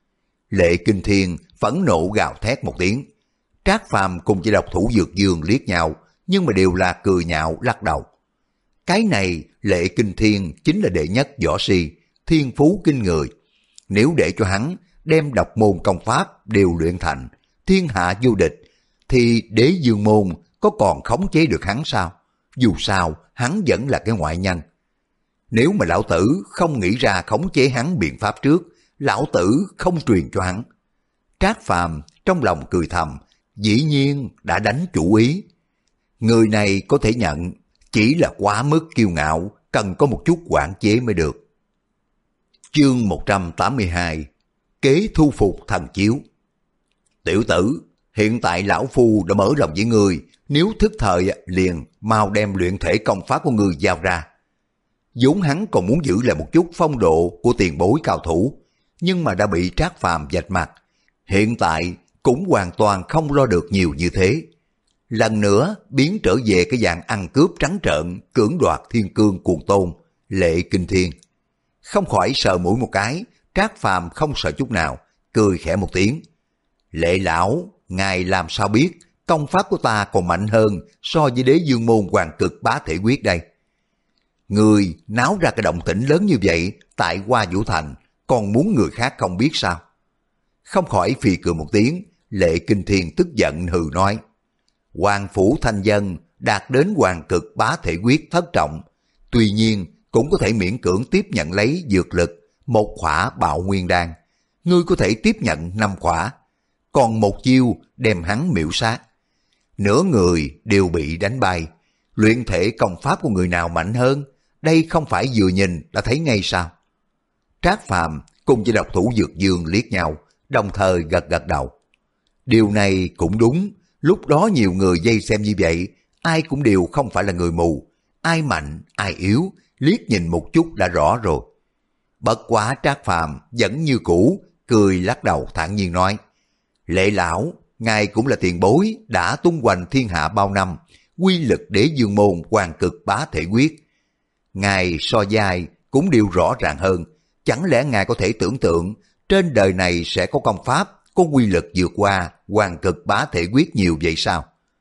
Lệ Kinh Thiên phẫn nộ gào thét một tiếng. Trác Phàm cùng với độc thủ Dược Dương liếc nhau, nhưng mà đều là cười nhạo lắc đầu. Cái này Lệ Kinh Thiên chính là đệ nhất võ si, thiên phú kinh người. Nếu để cho hắn đem độc môn công pháp đều luyện thành, thiên hạ vô địch, thì Đế Dương môn có còn khống chế được hắn sao? Dù sao, hắn vẫn là cái ngoại nhân. Nếu mà lão tử không nghĩ ra khống chế hắn biện pháp trước, lão tử không truyền cho hắn. Trác Phàm trong lòng cười thầm, dĩ nhiên đã đánh chủ ý. Người này có thể nhận, chỉ là quá mức kiêu ngạo, cần có một chút quản chế mới được. Chương một trăm tám mươi hai, kế thu phục thần chiếu. Tiểu tử, hiện tại lão phu đã mở lòng với người, nếu thức thời liền mau đem luyện thể công pháp của người giao ra. Vốn hắn còn muốn giữ lại một chút phong độ của tiền bối cao thủ, nhưng mà đã bị Trác Phàm vạch mặt, hiện tại cũng hoàn toàn không lo được nhiều như thế. Lần nữa biến trở về cái dạng ăn cướp trắng trợn, cưỡng đoạt thiên cương cuồng tôn, Lệ Kinh Thiên. Không khỏi sờ mũi một cái, Trác Phàm không sợ chút nào, cười khẽ một tiếng. Lệ lão, ngài làm sao biết công pháp của ta còn mạnh hơn so với Đế Dương môn Hoàng Cực Bá Thể Quyết đây. Người náo ra cái động tĩnh lớn như vậy tại Hoa Vũ Thành, còn muốn người khác không biết sao? Không khỏi phì cười một tiếng, Lệ Kinh Thiên tức giận hừ nói: Hoàng phủ Thanh Dân đạt đến Hoàng Cực Bá Thể Quyết thất trọng, tuy nhiên cũng có thể miễn cưỡng tiếp nhận lấy dược lực một khỏa Bạo Nguyên Đan. Ngươi có thể tiếp nhận năm khỏa, còn một chiêu đem hắn miểu sát. Nửa người đều bị đánh bay. Luyện thể công pháp của người nào mạnh hơn? Đây không phải vừa nhìn đã thấy ngay sao? Trác Phàm cùng với độc thủ Dược Dương liếc nhau, đồng thời gật gật đầu. Điều này cũng đúng, lúc đó nhiều người vây xem như vậy, ai cũng đều không phải là người mù, ai mạnh, ai yếu, liếc nhìn một chút đã rõ rồi. Bất quá Trác Phàm vẫn như cũ, cười lắc đầu thản nhiên nói: Lệ lão, ngài cũng là tiền bối đã tung hoành thiên hạ bao năm, quy lực Đế Dương môn Hoàng Cực Bá Thể Quyết. Ngài so với cũng đều rõ ràng hơn, chẳng lẽ ngài có thể tưởng tượng trên đời này sẽ có công pháp có quy lực vượt qua Hoàng Cực Bá Thể Quyết nhiều vậy sao?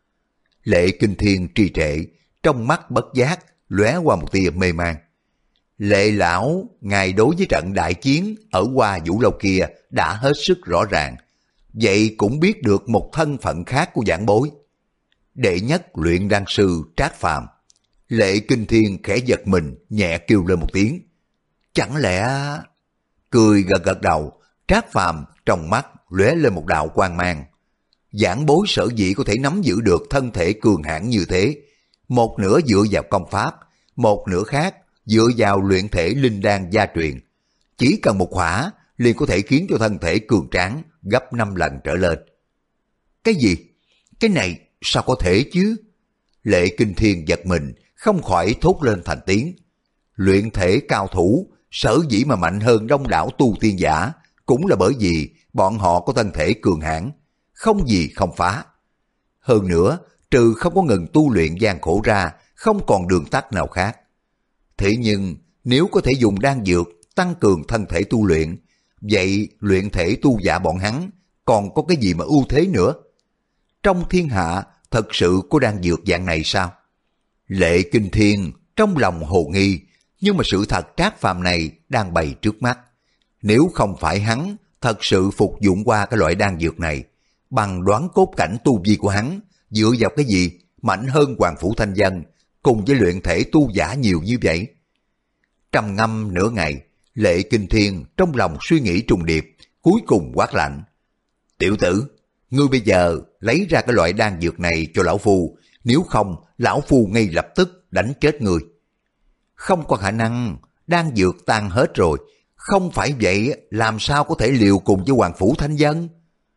Lệ Kinh Thiên trì trệ, trong mắt bất giác lóe qua một tia mê man. Lệ lão, ngài đối với trận đại chiến ở Hoa Vũ Lâu kia đã hết sức rõ ràng, vậy cũng biết được một thân phận khác của vãn bối. Đệ nhất luyện đan sư Trác Phàm. Lệ Kinh Thiên khẽ giật mình, nhẹ kêu lên một tiếng. Chẳng lẽ... Cười gật gật đầu, Trác Phàm trong mắt lóe lên một đạo quang mang. Vãn bối sở dĩ có thể nắm giữ được thân thể cường hãn như thế, một nửa dựa vào công pháp, một nửa khác dựa vào luyện thể linh đan gia truyền. Chỉ cần một khỏa liền có thể khiến cho thân thể cường tráng gấp năm lần trở lên. Cái gì? Cái này sao có thể chứ? Lệ Kinh Thiên giật mình, không khỏi thốt lên thành tiếng. Luyện thể cao thủ sở dĩ mà mạnh hơn đông đảo tu tiên giả cũng là bởi vì bọn họ có thân thể cường hãn, không gì không phá. Hơn nữa, trừ không có ngừng tu luyện gian khổ ra, không còn đường tắt nào khác. Thế nhưng nếu có thể dùng đan dược tăng cường thân thể tu luyện, vậy luyện thể tu giả bọn hắn còn có cái gì mà ưu thế nữa? Trong thiên hạ thật sự có đan dược dạng này sao? Lệ Kinh Thiên trong lòng hồ nghi, nhưng mà sự thật Trác Phàm này đang bày trước mắt. Nếu không phải hắn thật sự phục dụng qua cái loại đan dược này, bằng đoán cốt cảnh tu vi của hắn, dựa vào cái gì mạnh hơn Hoàng phủ Thanh Dân cùng với luyện thể tu giả nhiều như vậy? Trầm ngâm nửa ngày, Lệ Kinh Thiên trong lòng suy nghĩ trùng điệp, cuối cùng quát lạnh. Tiểu tử, ngươi bây giờ lấy ra cái loại đan dược này cho lão phu, nếu không lão phu ngay lập tức đánh chết ngươi. Không có khả năng, đan dược tan hết rồi, không phải vậy làm sao có thể liều cùng với Hoàng phủ Thanh Dân?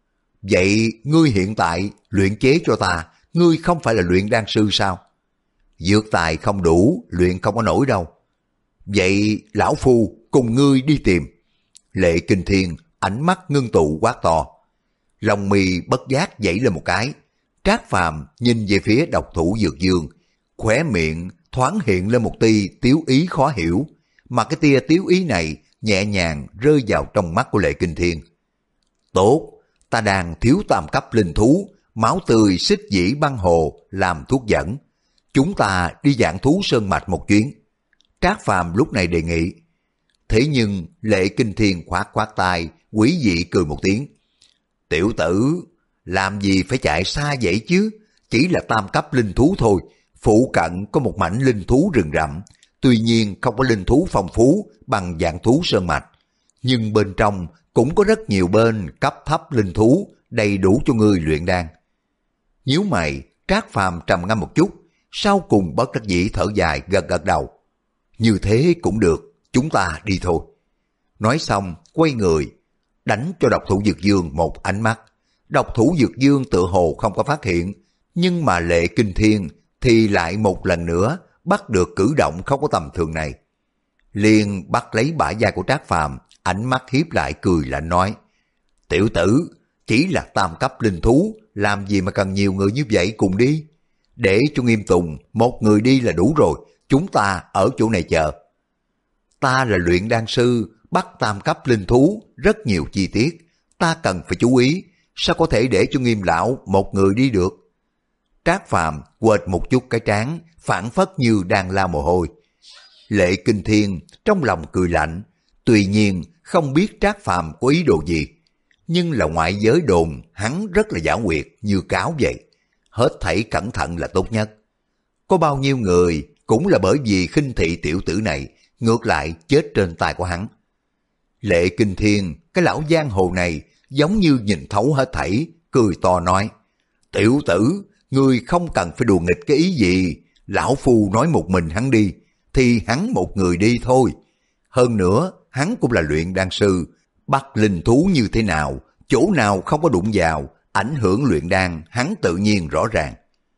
Vậy ngươi hiện tại luyện chế cho ta, ngươi không phải là luyện đan sư sao? Dược tài không đủ, luyện không có nổi đâu. Vậy lão phu cùng ngươi đi tìm. Lệ Kinh Thiên ánh mắt ngưng tụ quát to. Lòng mì bất giác dậy lên một cái. Trác Phàm nhìn về phía độc thủ Dược Dương, khóe miệng thoáng hiện lên một tia tiếu ý khó hiểu, mà cái tia tiếu ý này nhẹ nhàng rơi vào trong mắt của Lệ Kinh Thiên. Tốt, ta đang thiếu tam cấp linh thú, máu tươi xích dĩ băng hồ làm thuốc dẫn. Chúng ta đi dạng thú sơn mạch một chuyến. Trác Phàm lúc này đề nghị. Thế nhưng Lệ Kinh Thiên khoát khoát tay, quý dị cười một tiếng. Tiểu tử, làm gì phải chạy xa vậy chứ? Chỉ là tam cấp linh thú thôi. Phụ cận có một mảnh linh thú rừng rậm, tuy nhiên không có linh thú phong phú bằng dạng thú sơn mạch, nhưng bên trong cũng có rất nhiều bên cấp thấp linh thú đầy đủ cho ngươi luyện đan. Nhíu mày, Trác Phàm trầm ngâm một chút, sau cùng bất đắc dĩ thở dài gật gật đầu. Như thế cũng được, chúng ta đi thôi. Nói xong, quay người, đánh cho độc thủ Dược Dương một ánh mắt. Độc thủ Dược Dương tự hồ không có phát hiện, nhưng mà Lệ Kinh Thiên thì lại một lần nữa bắt được cử động không có tầm thường này. Liền bắt lấy bả vai của Trác Phàm, ánh mắt hiếp lại cười lạnh nói. Tiểu tử, chỉ là tam cấp linh thú, làm gì mà cần nhiều người như vậy cùng đi? Để cho Nghiêm Tùng một người đi là đủ rồi, chúng ta ở chỗ này chờ. Ta là luyện đan sư, bắt tam cấp linh thú, rất nhiều chi tiết, ta cần phải chú ý, sao có thể để cho Nghiêm lão một người đi được? Trác Phàm quệt một chút cái trán, phảng phất như đang lao mồ hôi. Lệ Kinh Thiên trong lòng cười lạnh, tuy nhiên không biết Trác Phàm có ý đồ gì, nhưng là ngoại giới đồn hắn rất là giả quyệt như cáo vậy. Hết thảy cẩn thận là tốt nhất. Có bao nhiêu người cũng là bởi vì khinh thị tiểu tử này, ngược lại chết trên tay của hắn. Lệ Kinh Thiên, cái lão giang hồ này giống như nhìn thấu hết thảy, cười to nói: tiểu tử, ngươi không cần phải đùa nghịch cái ý gì, lão phu nói một mình hắn đi, thì hắn một người đi thôi. Hơn nữa, hắn cũng là luyện đan sư, bắt linh thú như thế nào, chỗ nào không có đụng vào, ảnh hưởng luyện đan, hắn tự nhiên rõ ràng.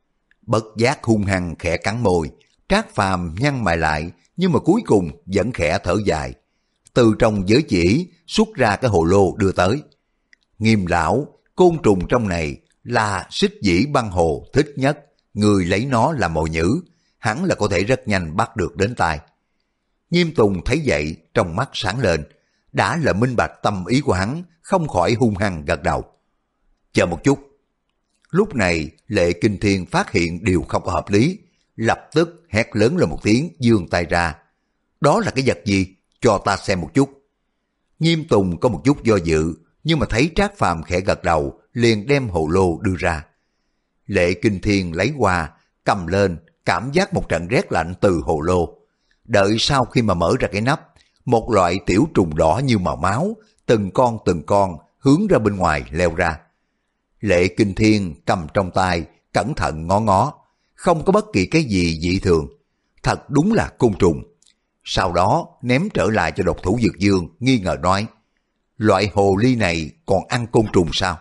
Bất giác hung hăng khẽ cắn môi, Trác Phàm nhăn mày lại, nhưng mà cuối cùng vẫn khẽ thở dài. Từ trong giới chỉ xuất ra cái hồ lô đưa tới. Nghiêm lão, côn trùng trong này là xích dĩ băng hồ thích nhất, người lấy nó làm mồi nhữ, hắn là có thể rất nhanh bắt được đến tay. Nghiêm Tùng thấy vậy, trong mắt sáng lên, đã là minh bạch tâm ý của hắn, không khỏi hung hăng gật đầu. Chờ một chút. Lúc này, Lệ Kinh Thiên phát hiện điều không có hợp lý, lập tức hét lớn lên một tiếng, giương tay ra. Đó là cái vật gì? Cho ta xem một chút. Nghiêm Tùng có một chút do dự, nhưng mà thấy Trác Phàm khẽ gật đầu, liền đem hồ lô đưa ra. Lệ Kinh Thiên lấy qua, cầm lên, cảm giác một trận rét lạnh từ hồ lô. Đợi sau khi mà mở ra cái nắp, một loại tiểu trùng đỏ như màu máu, từng con từng con hướng ra bên ngoài leo ra. Lệ Kinh Thiên cầm trong tay, cẩn thận ngó ngó, không có bất kỳ cái gì dị thường. Thật đúng là côn trùng. Sau đó ném trở lại cho độc thủ Dược Dương, nghi ngờ nói: loại hồ ly này còn ăn côn trùng sao?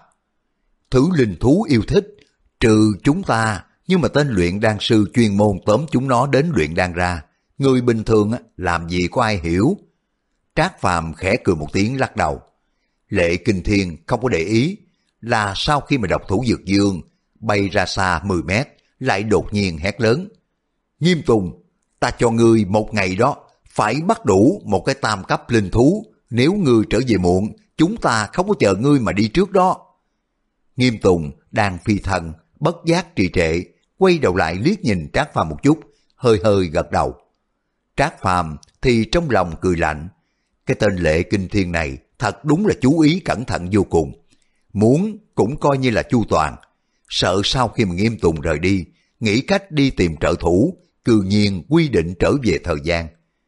Thứ linh thú yêu thích, trừ chúng ta, nhưng mà tên luyện đan sư chuyên môn tóm chúng nó đến luyện đan ra. Người bình thường làm gì có ai hiểu. Trác Phàm khẽ cười một tiếng lắc đầu. Lệ Kinh Thiên không có để ý, là sau khi mà độc thủ Dược Dương bay ra xa mười mét, lại đột nhiên hét lớn: Nghiêm Tùng, ta cho ngươi một ngày đó, phải bắt đủ một cái tam cấp linh thú, nếu ngươi trở về muộn, chúng ta không có chờ ngươi mà đi trước đó. Nghiêm Tùng đang phi thân, bất giác trì trệ, quay đầu lại liếc nhìn Trác Phàm một chút, hơi hơi gật đầu. Trác Phàm thì trong lòng cười lạnh, cái tên Lệ Kinh Thiên này thật đúng là chú ý cẩn thận vô cùng, muốn cũng coi như là chu toàn, sợ sau khi mà Nghiêm Tùng rời đi, nghĩ cách đi tìm trợ thủ, cư nhiên quy định trở về thời gian.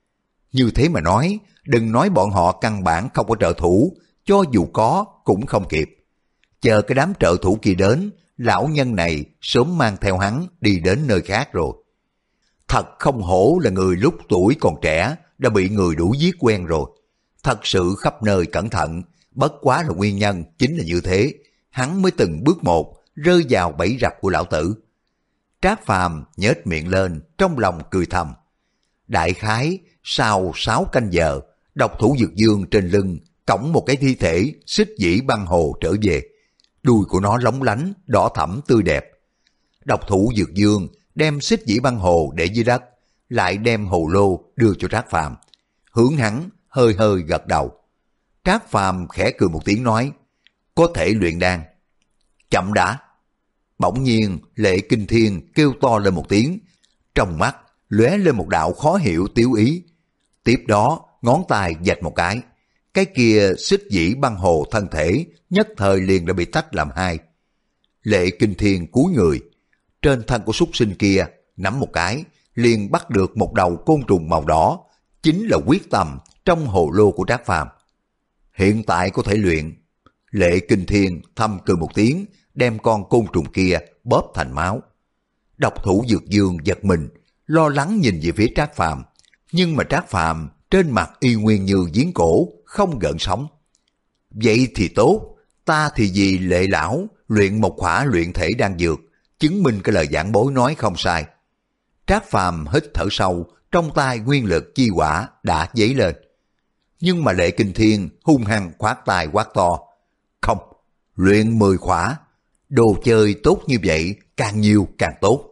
Như thế mà nói, đừng nói bọn họ căn bản không có trợ thủ, cho dù có cũng không kịp. Chờ cái đám trợ thủ kia đến, lão nhân này sớm mang theo hắn đi đến nơi khác rồi. Thật không hổ là người lúc tuổi còn trẻ đã bị người đuổi giết quen rồi. Thật sự khắp nơi cẩn thận, bất quá là nguyên nhân chính là như thế, hắn mới từng bước một rơi vào bẫy rập của lão tử. Trác Phàm nhếch miệng lên, trong lòng cười thầm. Đại khái sau sáu canh giờ, độc thủ Dược Dương trên lưng cõng một cái thi thể xích dĩ băng hồ trở về. Đuôi của nó lóng lánh, đỏ thẫm tươi đẹp. Độc thủ Dược Dương đem xích dĩ băng hồ để dưới đất, lại đem hồ lô đưa cho Trác Phàm, hướng hắn hơi hơi gật đầu. Trác Phàm khẽ cười một tiếng nói: có thể luyện đan. Chậm đã. Bỗng nhiên Lệ Kinh Thiên kêu to lên một tiếng, trong mắt lóe lên một đạo khó hiểu tiếu ý. Tiếp đó ngón tay vạch một cái, cái kia xích dĩ băng hồ thân thể nhất thời liền đã bị tách làm hai. Lệ Kinh Thiên cúi người, trên thân của súc sinh kia nắm một cái, liền bắt được một đầu côn trùng màu đỏ, chính là quyết tâm trong hồ lô của Trác Phàm. Hiện tại có thể luyện. Lệ Kinh Thiên thầm cười một tiếng, đem con côn trùng kia bóp thành máu. Độc thủ Dược Dương giật mình, lo lắng nhìn về phía Trác Phàm, nhưng mà Trác Phàm trên mặt y nguyên như giếng cổ, không gợn sóng. Vậy thì tốt, ta thì vì Lệ lão luyện một khỏa luyện thể đan dược, chứng minh cái lời giảng bối nói không sai. Trác Phàm hít thở sâu, trong tay nguyên lực chi hỏa đã dấy lên. Nhưng mà Lệ Kinh Thiên hung hăng khoát tay quát to: không, luyện mười khỏa, đồ chơi tốt như vậy càng nhiều càng tốt.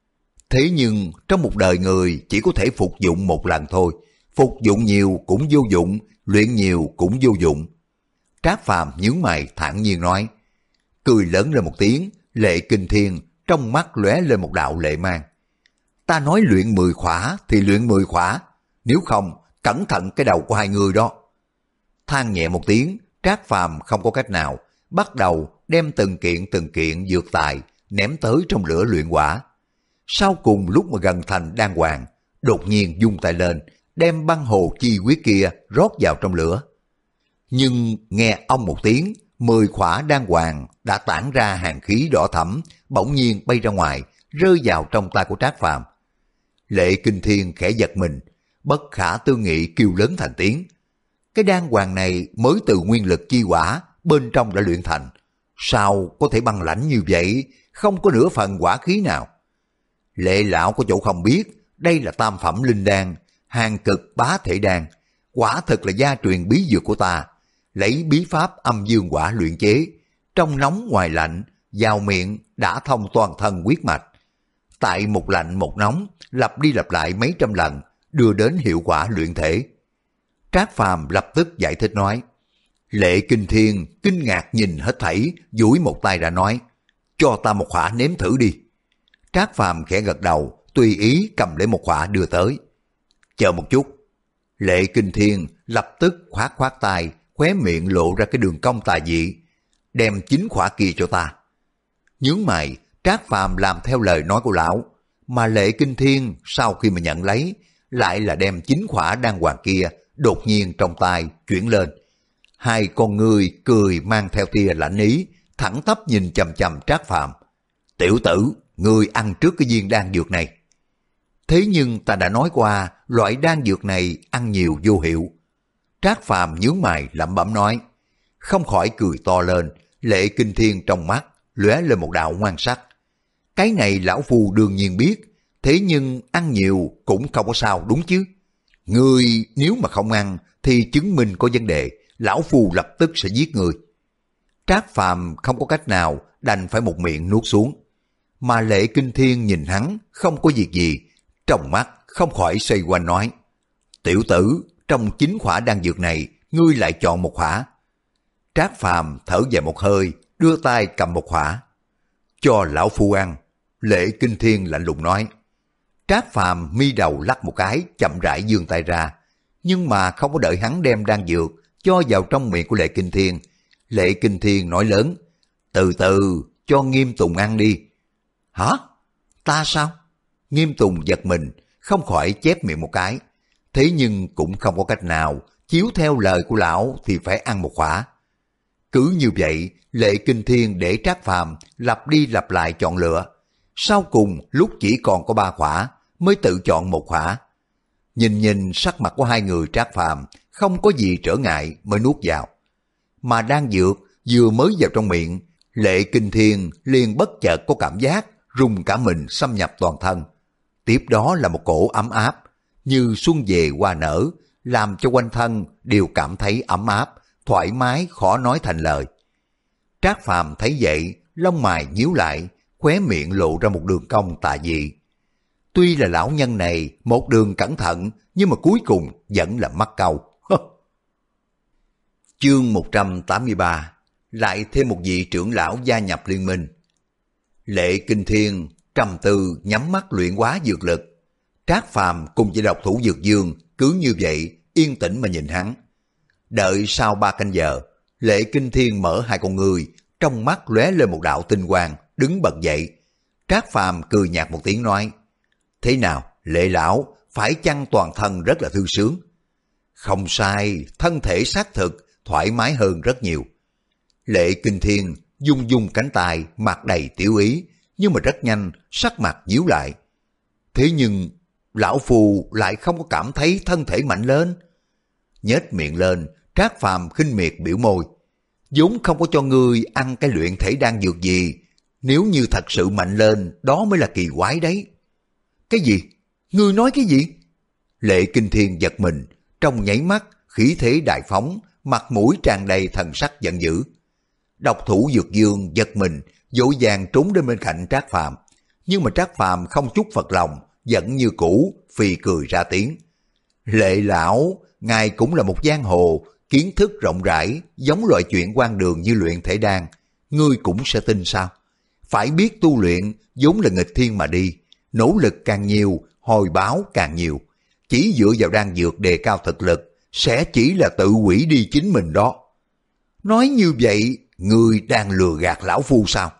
Thế nhưng trong một đời người chỉ có thể phục dụng một lần thôi, phục dụng nhiều cũng vô dụng, luyện nhiều cũng vô dụng. Trác Phàm nhướng mày thản nhiên nói. Cười lớn lên một tiếng, Lệ Kinh Thiên trong mắt lóe lên một đạo lệ mang. Ta nói luyện mười khỏa thì luyện mười khỏa, nếu không cẩn thận cái đầu của hai người đó. Than nhẹ một tiếng, Trác Phàm không có cách nào, bắt đầu đem từng kiện từng kiện dược tài ném tới trong lửa luyện quả. Sau cùng lúc mà gần thành đan hoàng, đột nhiên vung tay lên, đem băng hồ chi quyết kia rót vào trong lửa. Nhưng nghe ông một tiếng, mười khỏa đan hoàng đã tản ra hàng khí đỏ thẫm, bỗng nhiên bay ra ngoài, rơi vào trong tay của Trác Phàm. Lệ Kinh Thiên khẽ giật mình, bất khả tư nghị kêu lớn thành tiếng. Cái đan hoàng này mới từ nguyên lực chi hỏa bên trong đã luyện thành, sao có thể băng lãnh như vậy, không có nửa phần hỏa khí nào. Lệ lão có chỗ không biết, đây là tam phẩm linh đan, hàng cực bá thể đan, quả thực là gia truyền bí dược của ta, lấy bí pháp âm dương hỏa luyện chế, trong nóng ngoài lạnh, vào miệng đã thông toàn thân huyết mạch. Tại một lạnh một nóng, lặp đi lặp lại mấy trăm lần, đưa đến hiệu quả luyện thể. Trác Phàm lập tức giải thích nói. Lệ Kinh Thiên kinh ngạc nhìn hết thảy, duỗi một tay ra nói, cho ta một khỏa nếm thử đi. Trác Phàm khẽ gật đầu, tùy ý cầm lấy một khỏa đưa tới. Chờ một chút. Lệ Kinh Thiên lập tức khoát khoát tay, khóe miệng lộ ra cái đường cong tà dị. Đem chín khỏa kia cho ta. Nhướng mày, Trác Phàm làm theo lời nói của lão, mà Lệ Kinh Thiên sau khi mà nhận lấy, lại là đem chín khỏa đan hoàng kia đột nhiên trong tay chuyển lên. Hai con người cười mang theo tia lạnh ý, thẳng tắp nhìn chằm chằm Trác Phàm. Tiểu tử, ngươi ăn trước cái viên đan dược này. Thế nhưng ta đã nói qua, loại đan dược này ăn nhiều vô hiệu. Trác Phàm nhướng mày lẩm bẩm nói, không khỏi cười to lên. Lệ Kinh Thiên trong mắt lóe lên một đạo ngoan sắc. Cái này lão phu đương nhiên biết, thế nhưng ăn nhiều cũng không có sao đúng chứ. Ngươi nếu mà không ăn thì chứng minh có vấn đề, lão phu lập tức sẽ giết ngươi. Trác Phàm không có cách nào, đành phải một miệng nuốt xuống. Mà Lệ Kinh Thiên nhìn hắn không có việc gì, trong mắt không khỏi xoay quanh nói, tiểu tử, trong chín khỏa đan dược này, ngươi lại chọn một khỏa. Trác Phàm thở dài một hơi, đưa tay cầm một khỏa. Cho lão phu ăn. Lệ Kinh Thiên lạnh lùng nói. Trác Phàm mi đầu lắc một cái, chậm rãi giương tay ra, nhưng mà không có đợi hắn đem đan dược cho vào trong miệng của Lệ Kinh Thiên. Lệ Kinh Thiên nói lớn, từ từ, cho Nghiêm Tùng ăn đi. Hả? Ta sao? Nghiêm Tùng giật mình, không khỏi chép miệng một cái. Thế nhưng cũng không có cách nào, chiếu theo lời của lão thì phải ăn một khỏa. Cứ như vậy, Lệ Kinh Thiên để Trác Phàm lặp đi lặp lại chọn lựa. Sau cùng lúc chỉ còn có ba khỏa, mới tự chọn một khỏa. Nhìn nhìn sắc mặt của hai người Trác Phàm không có gì trở ngại mới nuốt vào. Mà đan dược vừa mới vào trong miệng, Lệ Kinh Thiên liền bất chợt có cảm giác rung cả mình xâm nhập toàn thân. Tiếp đó là một cổ ấm áp, như xuân về hoa nở, làm cho quanh thân đều cảm thấy ấm áp, thoải mái khó nói thành lời. Trác Phàm thấy vậy, lông mày nhíu lại, khóe miệng lộ ra một đường cong tà dị. Tuy là lão nhân này một đường cẩn thận, nhưng mà cuối cùng vẫn là mắc câu. Chương một trăm tám mươi ba, lại thêm một vị trưởng lão gia nhập liên minh. Lệ Kinh Thiên trầm tư nhắm mắt luyện hóa dược lực. Trác Phàm cùng với độc thủ Dược Dương cứ như vậy yên tĩnh mà nhìn hắn. Đợi sau ba canh giờ, Lệ Kinh Thiên mở hai con ngươi, trong mắt lóe lên một đạo tinh quang, đứng bật dậy. Trác Phàm cười nhạt một tiếng nói, thế nào, Lệ lão, phải chăng toàn thân rất là thư sướng? Không sai, thân thể xác thực, thoải mái hơn rất nhiều. Lệ Kinh Thiên dung dung cánh tay, mặt đầy tiểu ý, nhưng mà rất nhanh, sắc mặt nhíu lại. Thế nhưng, lão phù lại không có cảm thấy thân thể mạnh lên. Nhếch miệng lên, Trác Phàm khinh miệt biểu môi. vốn không có cho ngươi ăn cái luyện thể đan dược gì, nếu như thật sự mạnh lên, đó mới là kỳ quái đấy. Cái gì? Ngươi nói cái gì? Lệ Kinh Thiên giật mình, trong nháy mắt, khí thế đại phóng, mặt mũi tràn đầy thần sắc giận dữ. Độc thủ Dược Dương giật mình, vội vàng trốn đến bên cạnh Trác Phàm, nhưng mà Trác Phàm không chút phật lòng, vẫn như cũ, phì cười ra tiếng. Lệ lão, ngài cũng là một giang hồ, kiến thức rộng rãi, giống loại chuyện quan đường như luyện thể đan, ngươi cũng sẽ tin sao? Phải biết tu luyện vốn là nghịch thiên mà đi, nỗ lực càng nhiều, hồi báo càng nhiều. Chỉ dựa vào đan dược đề cao thực lực, sẽ chỉ là tự hủy đi chính mình đó. Nói như vậy, ngươi đang lừa gạt lão phu sao?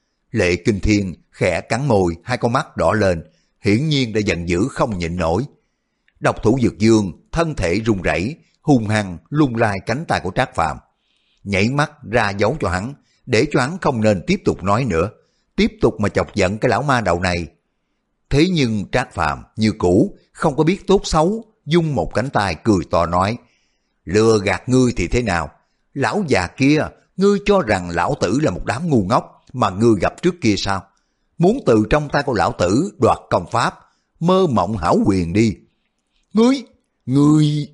Lệ Kinh Thiên khẽ cắn môi, hai con mắt đỏ lên, hiển nhiên đã giận dữ không nhịn nổi. Độc thủ Dược Dương thân thể run rẩy, hung hăng lung lai cánh tay của Trác Phàm, nhảy mắt ra dấu cho hắn, để cho hắn không nên tiếp tục nói nữa, tiếp tục mà chọc giận cái lão ma đầu này. Thế nhưng Trác Phàm như cũ không có biết tốt xấu, dung một cánh tay cười to nói: lừa gạt ngươi thì thế nào? Lão già kia, ngươi cho rằng lão tử là một đám ngu ngốc mà ngươi gặp trước kia sao? Muốn từ trong tay của lão tử đoạt công pháp, mơ mộng hão quyền đi. Ngươi, ngươi...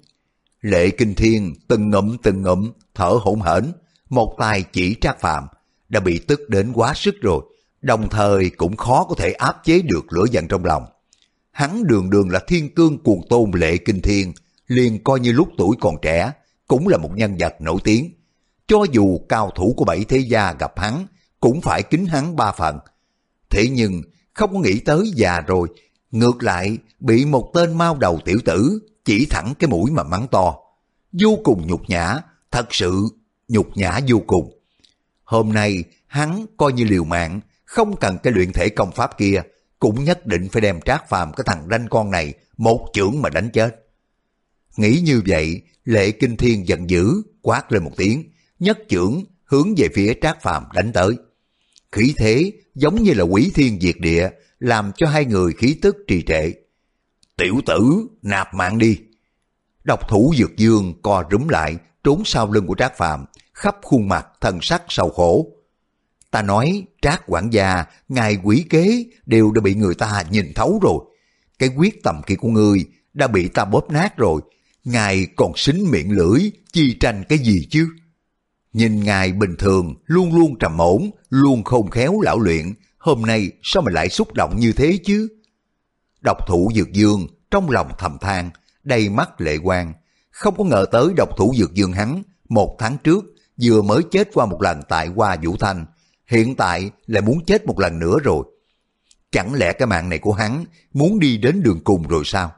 Lệ Kinh Thiên từng ngụm từng ngụm thở hổn hển, một tay chỉ Trác Phàm, đã bị tức đến quá sức rồi, đồng thời cũng khó có thể áp chế được lửa giận trong lòng. Hắn đường đường là thiên cương cuồng tôn Lệ Kinh Thiên, liền coi như lúc tuổi còn trẻ, cũng là một nhân vật nổi tiếng. Cho dù cao thủ của bảy thế gia gặp hắn, cũng phải kính hắn ba phần. Thế nhưng không có nghĩ tới già rồi, ngược lại bị một tên mao đầu tiểu tử chỉ thẳng cái mũi mà mắng to. Vô cùng nhục nhã, thật sự nhục nhã vô cùng. Hôm nay hắn coi như liều mạng, không cần cái luyện thể công pháp kia, cũng nhất định phải đem Trác Phàm cái thằng ranh con này một chưởng mà đánh chết. Nghĩ như vậy, Lệ Kinh Thiên giận dữ, quát lên một tiếng, nhất chưởng hướng về phía Trác Phàm đánh tới. Khí thế giống như là quỷ thiên diệt địa, làm cho hai người khí tức trì trệ. Tiểu tử, nạp mạng đi. Độc thủ Dược Dương co rúm lại, trốn sau lưng của Trác Phàm, khắp khuôn mặt thần sắc sầu khổ. Ta nói Trác quản gia, ngài quỷ kế đều đã bị người ta nhìn thấu rồi. Cái quyết tâm kia của ngươi đã bị ta bóp nát rồi. Ngài còn xính miệng lưỡi, chi tranh cái gì chứ? Nhìn ngài bình thường, luôn luôn trầm ổn, luôn khôn khéo lão luyện, hôm nay sao mà lại xúc động như thế chứ? Độc thủ Dược Dương trong lòng thầm than, đầy mắt lệ quang, không có ngờ tới độc thủ Dược Dương hắn, một tháng trước vừa mới chết qua một lần tại Hoa Vũ Thanh, hiện tại lại muốn chết một lần nữa rồi. Chẳng lẽ cái mạng này của hắn muốn đi đến đường cùng rồi sao?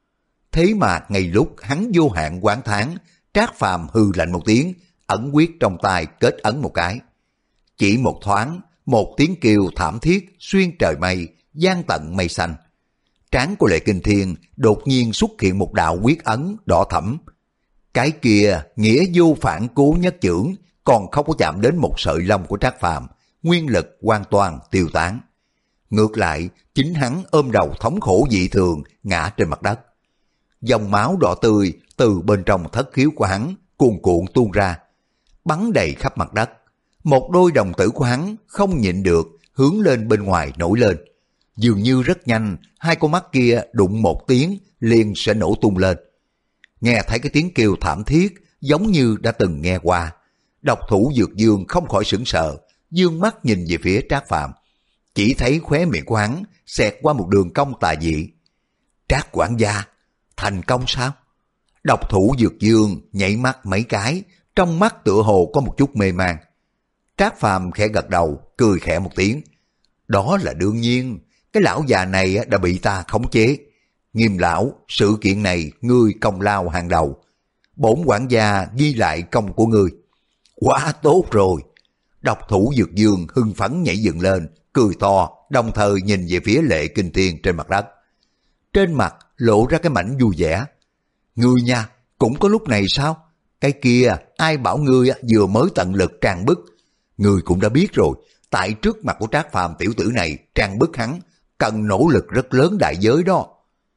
Thế mà ngay lúc hắn vô hạn quán thán, Trác Phàm hư lạnh một tiếng, ẩn quyết trong tay kết ấn một cái. Chỉ một thoáng, một tiếng kêu thảm thiết xuyên trời mây, vang tận mây xanh. Trán của Lệ Kinh Thiên đột nhiên xuất hiện một đạo quyết ấn đỏ thẫm. Cái kia nghĩa vô phản cố nhất chưởng, còn không có chạm đến một sợi lông của Trác Phàm, nguyên lực hoàn toàn tiêu tán. Ngược lại, chính hắn ôm đầu thống khổ dị thường ngã trên mặt đất. Dòng máu đỏ tươi từ bên trong thất khiếu của hắn cuồn cuộn tuôn ra, bắn đầy khắp mặt đất. Một đôi đồng tử của hắn không nhịn được hướng lên bên ngoài nổi lên. Dường như rất nhanh, hai con mắt kia đụng một tiếng liền sẽ nổ tung lên. Nghe thấy cái tiếng kêu thảm thiết giống như đã từng nghe qua. Độc thủ Dược Dương không khỏi sửng sờ, dương mắt nhìn về phía Trác Phàm, chỉ thấy khóe miệng của hắn xẹt qua một đường cong tà dị. Trác quản gia, thành công sao? Độc thủ Dược Dương nhảy mắt mấy cái, trong mắt tựa hồ có một chút mê man. Trác Phàm khẽ gật đầu, cười khẽ một tiếng. Đó là đương nhiên, cái lão già này đã bị ta khống chế. Nghiêm lão, sự kiện này ngươi công lao hàng đầu. Bổn quản gia ghi lại công của ngươi. Quá tốt rồi. Độc thủ Dược Dương hưng phấn nhảy dựng lên, cười to, đồng thời nhìn về phía Lệ Kinh Thiên trên mặt đất. Trên mặt lộ ra cái mảnh vui vẻ. Ngươi nha, cũng có lúc này sao? Cái kia, ai bảo ngươi vừa mới tận lực tràn bức? Ngươi cũng đã biết rồi, tại trước mặt của Trác Phàm tiểu tử này tràn bức hắn, cần nỗ lực rất lớn đại giới đó.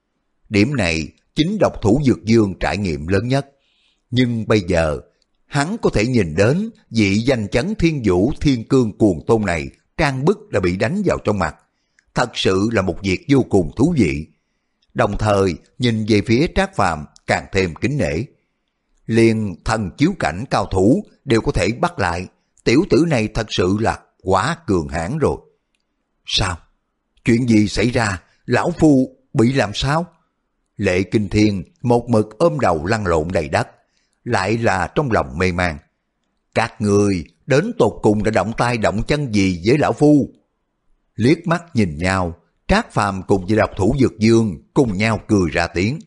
Điểm này chính độc thủ Dược Dương trải nghiệm lớn nhất. Nhưng bây giờ, hắn có thể nhìn đến vị danh chấn thiên vũ thiên cương cuồng tôn này trang bức đã bị đánh vào trong mặt. Thật sự là một việc vô cùng thú vị. Đồng thời nhìn về phía Trác Phàm càng thêm kính nể. Liền thần chiếu cảnh cao thủ đều có thể bắt lại. Tiểu tử này thật sự là quá cường hãn rồi. Sao? Chuyện gì xảy ra? Lão phu bị làm sao? Lệ Kinh Thiên một mực ôm đầu lăn lộn đầy đất, lại là trong lòng mê man. Các người đến tột cùng đã động tay động chân gì với lão phu? Liếc mắt nhìn nhau, Trác Phàm cùng với độc thủ Dược Dương cùng nhau cười ra tiếng.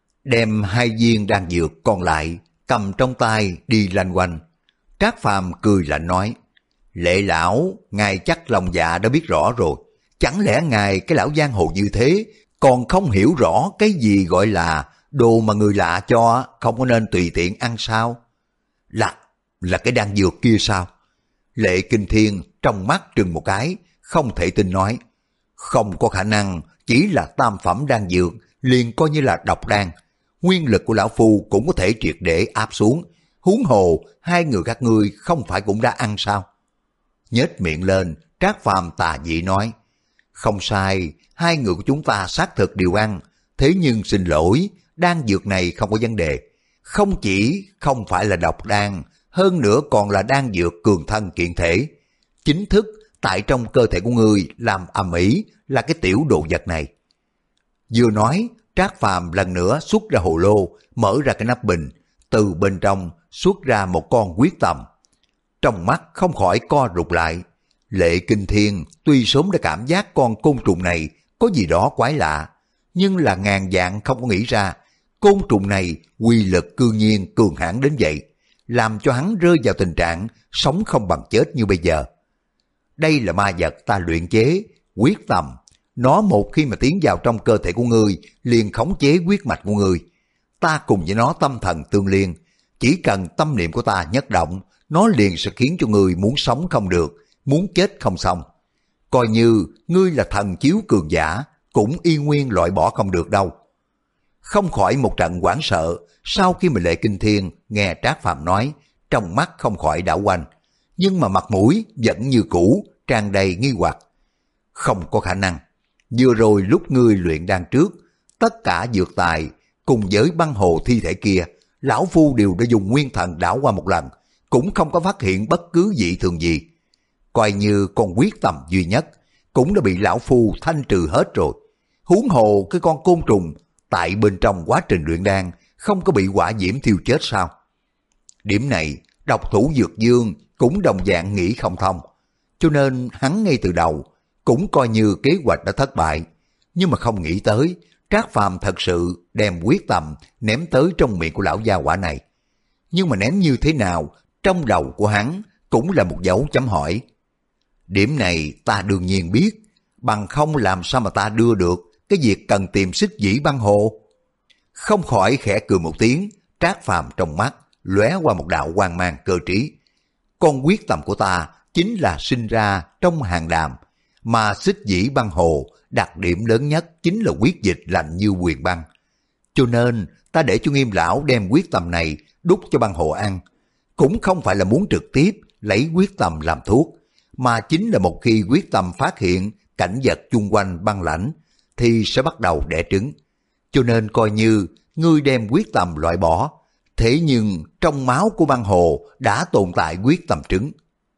Đem hai viên đan dược còn lại cầm trong tay đi lanh quanh. Trác Phàm cười lạnh nói, Lệ lão, ngài chắc lòng dạ đã biết rõ rồi. Chẳng lẽ ngài cái lão giang hồ như thế còn không hiểu rõ cái gì gọi là đồ mà người lạ cho không có nên tùy tiện ăn sao? Là, là cái đan dược kia sao? Lệ Kinh Thiên trong mắt trừng một cái, không thể tin nói, không có khả năng, chỉ là tam phẩm đan dược, liền coi như là độc đan. Nguyên lực của lão phu cũng có thể triệt để áp xuống, huống hồ hai người các ngươi không phải cũng đã ăn sao? Nhếch miệng lên, Trác Phàm tà dị nói, không sai, hai người của chúng ta xác thực đều ăn, thế nhưng xin lỗi, đan dược này không có vấn đề. Không chỉ không phải là độc đan, hơn nữa còn là đan dược cường thân kiện thể. Chính thức tại trong cơ thể của ngươi làm ầm ĩ là cái tiểu đồ vật này. Vừa nói, Trác Phàm lần nữa xuất ra hồ lô, mở ra cái nắp bình, từ bên trong xuất ra một con huyết tầm. Trong mắt không khỏi co rụt lại. Lệ Kinh Thiên tuy sớm đã cảm giác con côn trùng này có gì đó quái lạ, nhưng là ngàn vạn không có nghĩ ra côn trùng này quy lực cư nhiên cường hãn đến vậy, làm cho hắn rơi vào tình trạng sống không bằng chết như bây giờ. Đây là ma vật ta luyện chế, huyết tầm. Nó một khi mà tiến vào trong cơ thể của ngươi, liền khống chế huyết mạch của ngươi. Ta cùng với nó tâm thần tương liên, chỉ cần tâm niệm của ta nhất động, nó liền sẽ khiến cho ngươi muốn sống không được, muốn chết không xong. Coi như ngươi là thần chiếu cường giả, cũng y nguyên loại bỏ không được đâu. Không khỏi một trận hoảng sợ, sau khi mà Lệ Kinh Thiên nghe Trác Phàm nói, trong mắt không khỏi đảo quanh, nhưng mà mặt mũi vẫn như cũ, tràn đầy nghi hoặc. Không có khả năng, vừa rồi lúc ngươi luyện đan trước, tất cả dược tài cùng với băng hồ thi thể kia, lão phu đều đã dùng nguyên thần đảo qua một lần, cũng không có phát hiện bất cứ dị thường gì. Coi như con huyết tầm duy nhất, cũng đã bị lão phu thanh trừ hết rồi. Huống hồ cái con côn trùng tại bên trong quá trình luyện đan không có bị hỏa diễm thiêu chết sao? Điểm này độc thủ Dược Dương cũng đồng dạng nghĩ không thông, cho nên hắn ngay từ đầu cũng coi như kế hoạch đã thất bại. Nhưng mà không nghĩ tới Trác Phàm thật sự đem huyết tầm ném tới trong miệng của lão gia hỏa này. Nhưng mà ném như thế nào, trong đầu của hắn cũng là một dấu chấm hỏi. Điểm này ta đương nhiên biết, bằng không làm sao mà ta đưa được cái việc cần tìm xích dĩ băng hồ. Không khỏi khẽ cười một tiếng, Trác Phàm trong mắt lóe qua một đạo quang mang cơ trí. Con huyết tầm của ta chính là sinh ra trong hàng đàm, mà xích dĩ băng hồ đặc điểm lớn nhất chính là huyết dịch lạnh như huyền băng. Cho nên ta để cho Nghiêm lão đem huyết tầm này đút cho băng hồ ăn, cũng không phải là muốn trực tiếp lấy huyết tầm làm thuốc, mà chính là một khi huyết tầm phát hiện cảnh vật chung quanh băng lãnh thì sẽ bắt đầu đẻ trứng. Cho nên coi như ngươi đem huyết tầm loại bỏ, thế nhưng trong máu của băng hồ đã tồn tại huyết tầm trứng.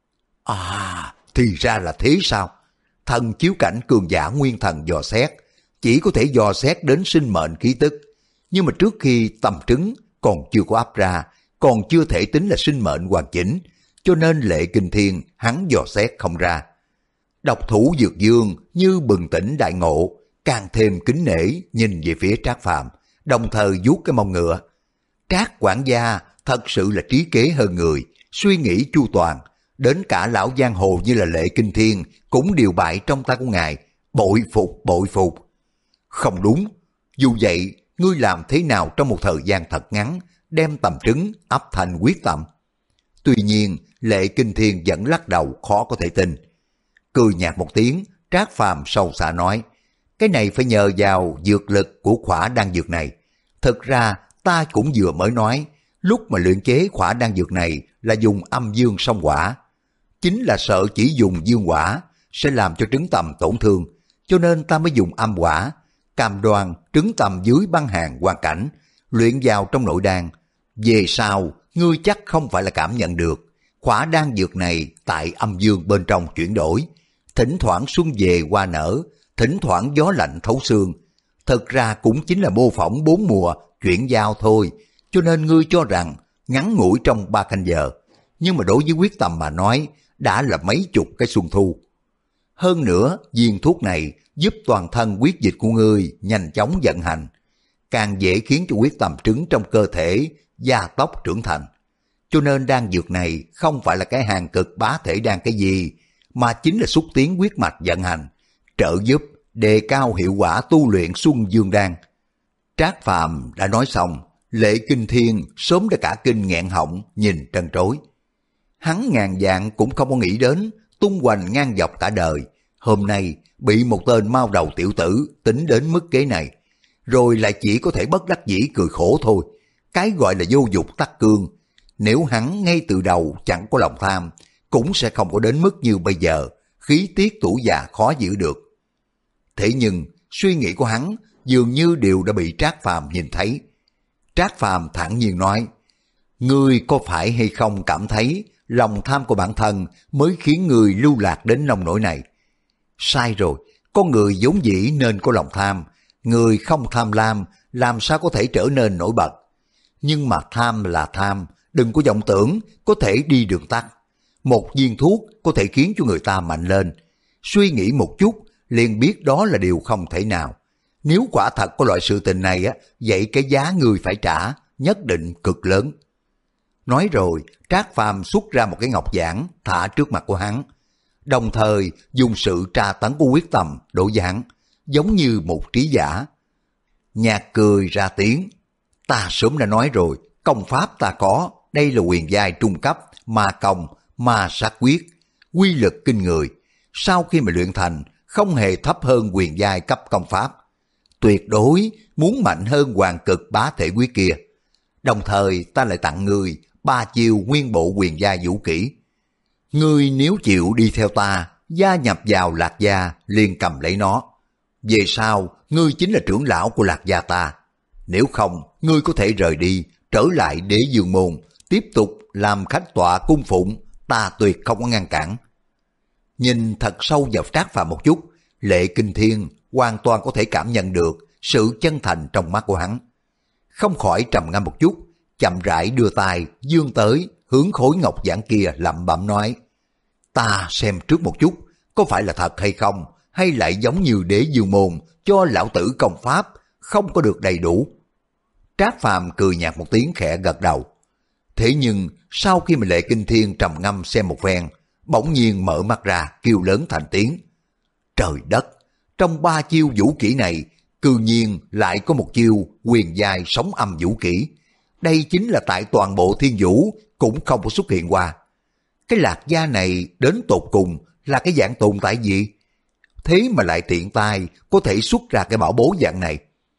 À, thì ra là thế sao? Thần chiếu cảnh cường giả nguyên thần dò xét, chỉ có thể dò xét đến sinh mệnh khí tức. Nhưng mà trước khi tầm trứng còn chưa có ấp ra, còn chưa thể tính là sinh mệnh hoàn chỉnh, cho nên Lệ Kinh Thiên hắn dò xét không ra. Độc thủ Dược Dương như bừng tỉnh đại ngộ, càng thêm kính nể nhìn về phía Trác Phàm, đồng thời vuốt cái mông ngựa. Trác quản gia thật sự là trí kế hơn người, suy nghĩ chu toàn, đến cả lão giang hồ như là Lệ Kinh Thiên cũng đều bại trong tay của ngài, bội phục bội phục. Không đúng, dù vậy ngươi làm thế nào trong một thời gian thật ngắn đem tầm trứng ấp thành huyết tầm? Tuy nhiên Lệ Kinh Thiên vẫn lắc đầu khó có thể tin. Cười nhạt một tiếng, Trác Phàm sâu xa nói, cái này phải nhờ vào dược lực của khỏa đan dược này. Thực ra ta cũng vừa mới nói, lúc mà luyện chế khỏa đan dược này là dùng âm dương song hỏa. Chính là sợ chỉ dùng dương hỏa sẽ làm cho trứng tầm tổn thương, cho nên ta mới dùng âm hỏa, cam đoan trứng tầm dưới băng hàng hoàn cảnh, luyện vào trong nội đan. Về sau, ngươi chắc không phải là cảm nhận được, khỏa đan dược này tại âm dương bên trong chuyển đổi, thỉnh thoảng xuân về hoa nở, thỉnh thoảng gió lạnh thấu xương. Thật ra cũng chính là mô phỏng bốn mùa chuyển giao thôi, cho nên ngươi cho rằng ngắn ngủi trong ba canh giờ. Nhưng mà đối với quyết tâm mà nói, đã là mấy chục cái xuân thu. Hơn nữa, viên thuốc này giúp toàn thân huyết dịch của ngươi nhanh chóng vận hành, càng dễ khiến cho huyết tầm trứng trong cơ thể gia tốc trưởng thành. Cho nên đan dược này không phải là cái hàng cực bá thể đan cái gì, mà chính là xúc tiến huyết mạch vận hành, trợ giúp đề cao hiệu quả tu luyện Xuân Dương Đan. Trác Phàm đã nói xong, Lệ Kinh Thiên sớm đã cả kinh nghẹn họng nhìn trân trối. Hắn ngàn vạn cũng không có nghĩ đến tung hoành ngang dọc cả đời, hôm nay bị một tên mao đầu tiểu tử tính đến mức kế này, rồi lại chỉ có thể bất đắc dĩ cười khổ thôi. Cái gọi là vô dục tắc cương, nếu hắn ngay từ đầu chẳng có lòng tham, cũng sẽ không có đến mức như bây giờ, khí tiết tuổi già khó giữ được. Thế nhưng, suy nghĩ của hắn dường như đều đã bị Trác Phàm nhìn thấy. Trác Phàm thản nhiên nói, ngươi có phải hay không cảm thấy lòng tham của bản thân mới khiến người lưu lạc đến nông nỗi này? Sai rồi, con người vốn dĩ nên có lòng tham, người không tham lam làm sao có thể trở nên nổi bật. Nhưng mà tham là tham, đừng có vọng tưởng có thể đi đường tắt. Một viên thuốc có thể khiến cho người ta mạnh lên, suy nghĩ một chút liền biết đó là điều không thể nào. Nếu quả thật có loại sự tình này á, vậy cái giá người phải trả nhất định cực lớn. Nói rồi, Trác Phàm xuất ra một cái ngọc giản thả trước mặt của hắn, đồng thời dùng sự tra tấn của quyết tâm đối với hắn, giống như một trí giả. Nhạt cười ra tiếng, ta sớm đã nói rồi, công pháp ta có, đây là huyền giai trung cấp, ma công, ma sát quyết, quy lực kinh người. Sau khi mà luyện thành, không hề thấp hơn huyền giai cấp công pháp, tuyệt đối muốn mạnh hơn hoàng cực bá thể quyết kia. Đồng thời ta lại tặng ngươi ba chiêu nguyên bộ huyền giai vũ kỹ. Ngươi nếu chịu đi theo ta, gia nhập vào Lạc Gia, liền cầm lấy nó. Về sau, ngươi chính là trưởng lão của Lạc Gia ta. Nếu không, ngươi có thể rời đi, trở lại Đế Dương Môn, tiếp tục làm khách tọa cung phụng, ta tuyệt không có ngăn cản. Nhìn thật sâu vào Trác Phàm một chút, Lệ Kinh Thiên hoàn toàn có thể cảm nhận được sự chân thành trong mắt của hắn. Không khỏi trầm ngâm một chút, chậm rãi đưa tay vươn tới hướng khối ngọc giản kia lẩm bẩm nói, ta xem trước một chút, có phải là thật hay không, hay lại giống như Đế Dương Môn cho lão tử công pháp không có được đầy đủ. Trác Phàm cười nhạt một tiếng khẽ gật đầu. Thế nhưng sau khi mà Lệ Kinh Thiên trầm ngâm xem một phen, bỗng nhiên mở mắt ra kêu lớn thành tiếng, trời đất, trong ba chiêu vũ kỹ này cư nhiên lại có một chiêu huyền giai sóng âm vũ kỹ. Đây chính là tại toàn bộ thiên vũ cũng không có xuất hiện qua. Cái Lạc Gia này đến tột cùng là cái dạng tồn tại gì? Thế mà lại tiện tay có thể xuất ra cái bảo bối dạng này.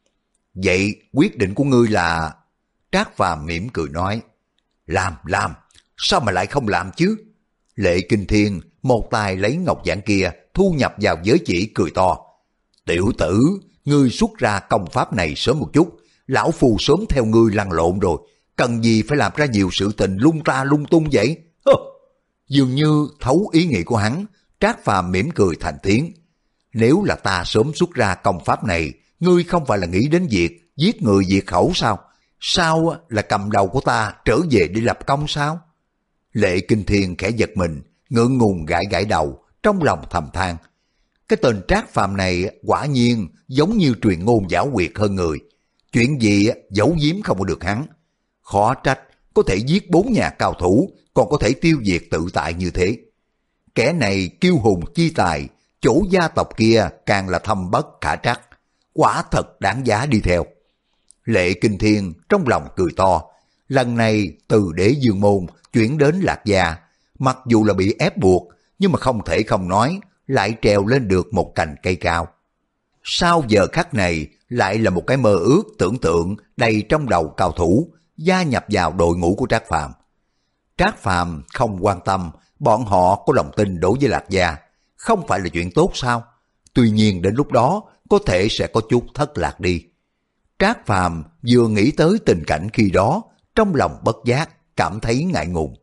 Vậy quyết định của ngươi là... Trác Phàm mỉm cười nói, làm, làm, sao mà lại không làm chứ? Lệ Kinh Thiên một tay lấy ngọc giản kia thu nhập vào giới chỉ cười to, tiểu tử, ngươi xuất ra công pháp này sớm một chút, lão phù sớm theo ngươi lăn lộn rồi, cần gì phải làm ra nhiều sự tình lung ta lung tung vậy? Hơ. Dường như thấu ý nghĩ của hắn, Trác Phàm mỉm cười thành tiếng, nếu là ta sớm xuất ra công pháp này, ngươi không phải là nghĩ đến việc giết người diệt khẩu sao? Sao là cầm đầu của ta trở về đi lập công sao? Lệ Kinh Thiên khẽ giật mình, ngượng ngùng gãi gãi đầu, trong lòng thầm than. Cái tên Trác Phàm này quả nhiên giống như truyền ngôn giả quyệt hơn người. Chuyện gì giấu giếm không có được hắn. Khó trách có thể giết bốn nhà cao thủ, còn có thể tiêu diệt tự tại như thế. Kẻ này kiêu hùng chi tài, chỗ gia tộc kia càng là thâm bất khả trắc. Quả thật đáng giá đi theo. Lệ Kinh Thiên trong lòng cười to. Lần này từ Đế Dương Môn chuyển đến Lạc Gia, mặc dù là bị ép buộc, nhưng mà không thể không nói, lại trèo lên được một cành cây cao. Sau giờ khắc này, lại là một cái mơ ước tưởng tượng đầy trong đầu cao thủ, gia nhập vào đội ngũ của Trác Phàm. Trác Phàm không quan tâm, bọn họ có lòng tin đối với Lạc Gia, không phải là chuyện tốt sao? Tuy nhiên đến lúc đó, có thể sẽ có chút thất lạc đi. Trác Phàm vừa nghĩ tới tình cảnh khi đó, trong lòng bất giác, cảm thấy ngại ngùng.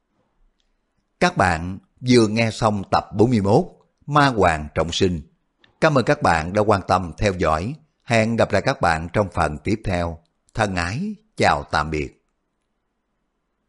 Các bạn vừa nghe xong tập bốn mươi mốt, Ma Hoàng Trọng Sinh. Cảm ơn các bạn đã quan tâm theo dõi. Hẹn gặp lại các bạn trong phần tiếp theo. Thân ái, chào tạm biệt.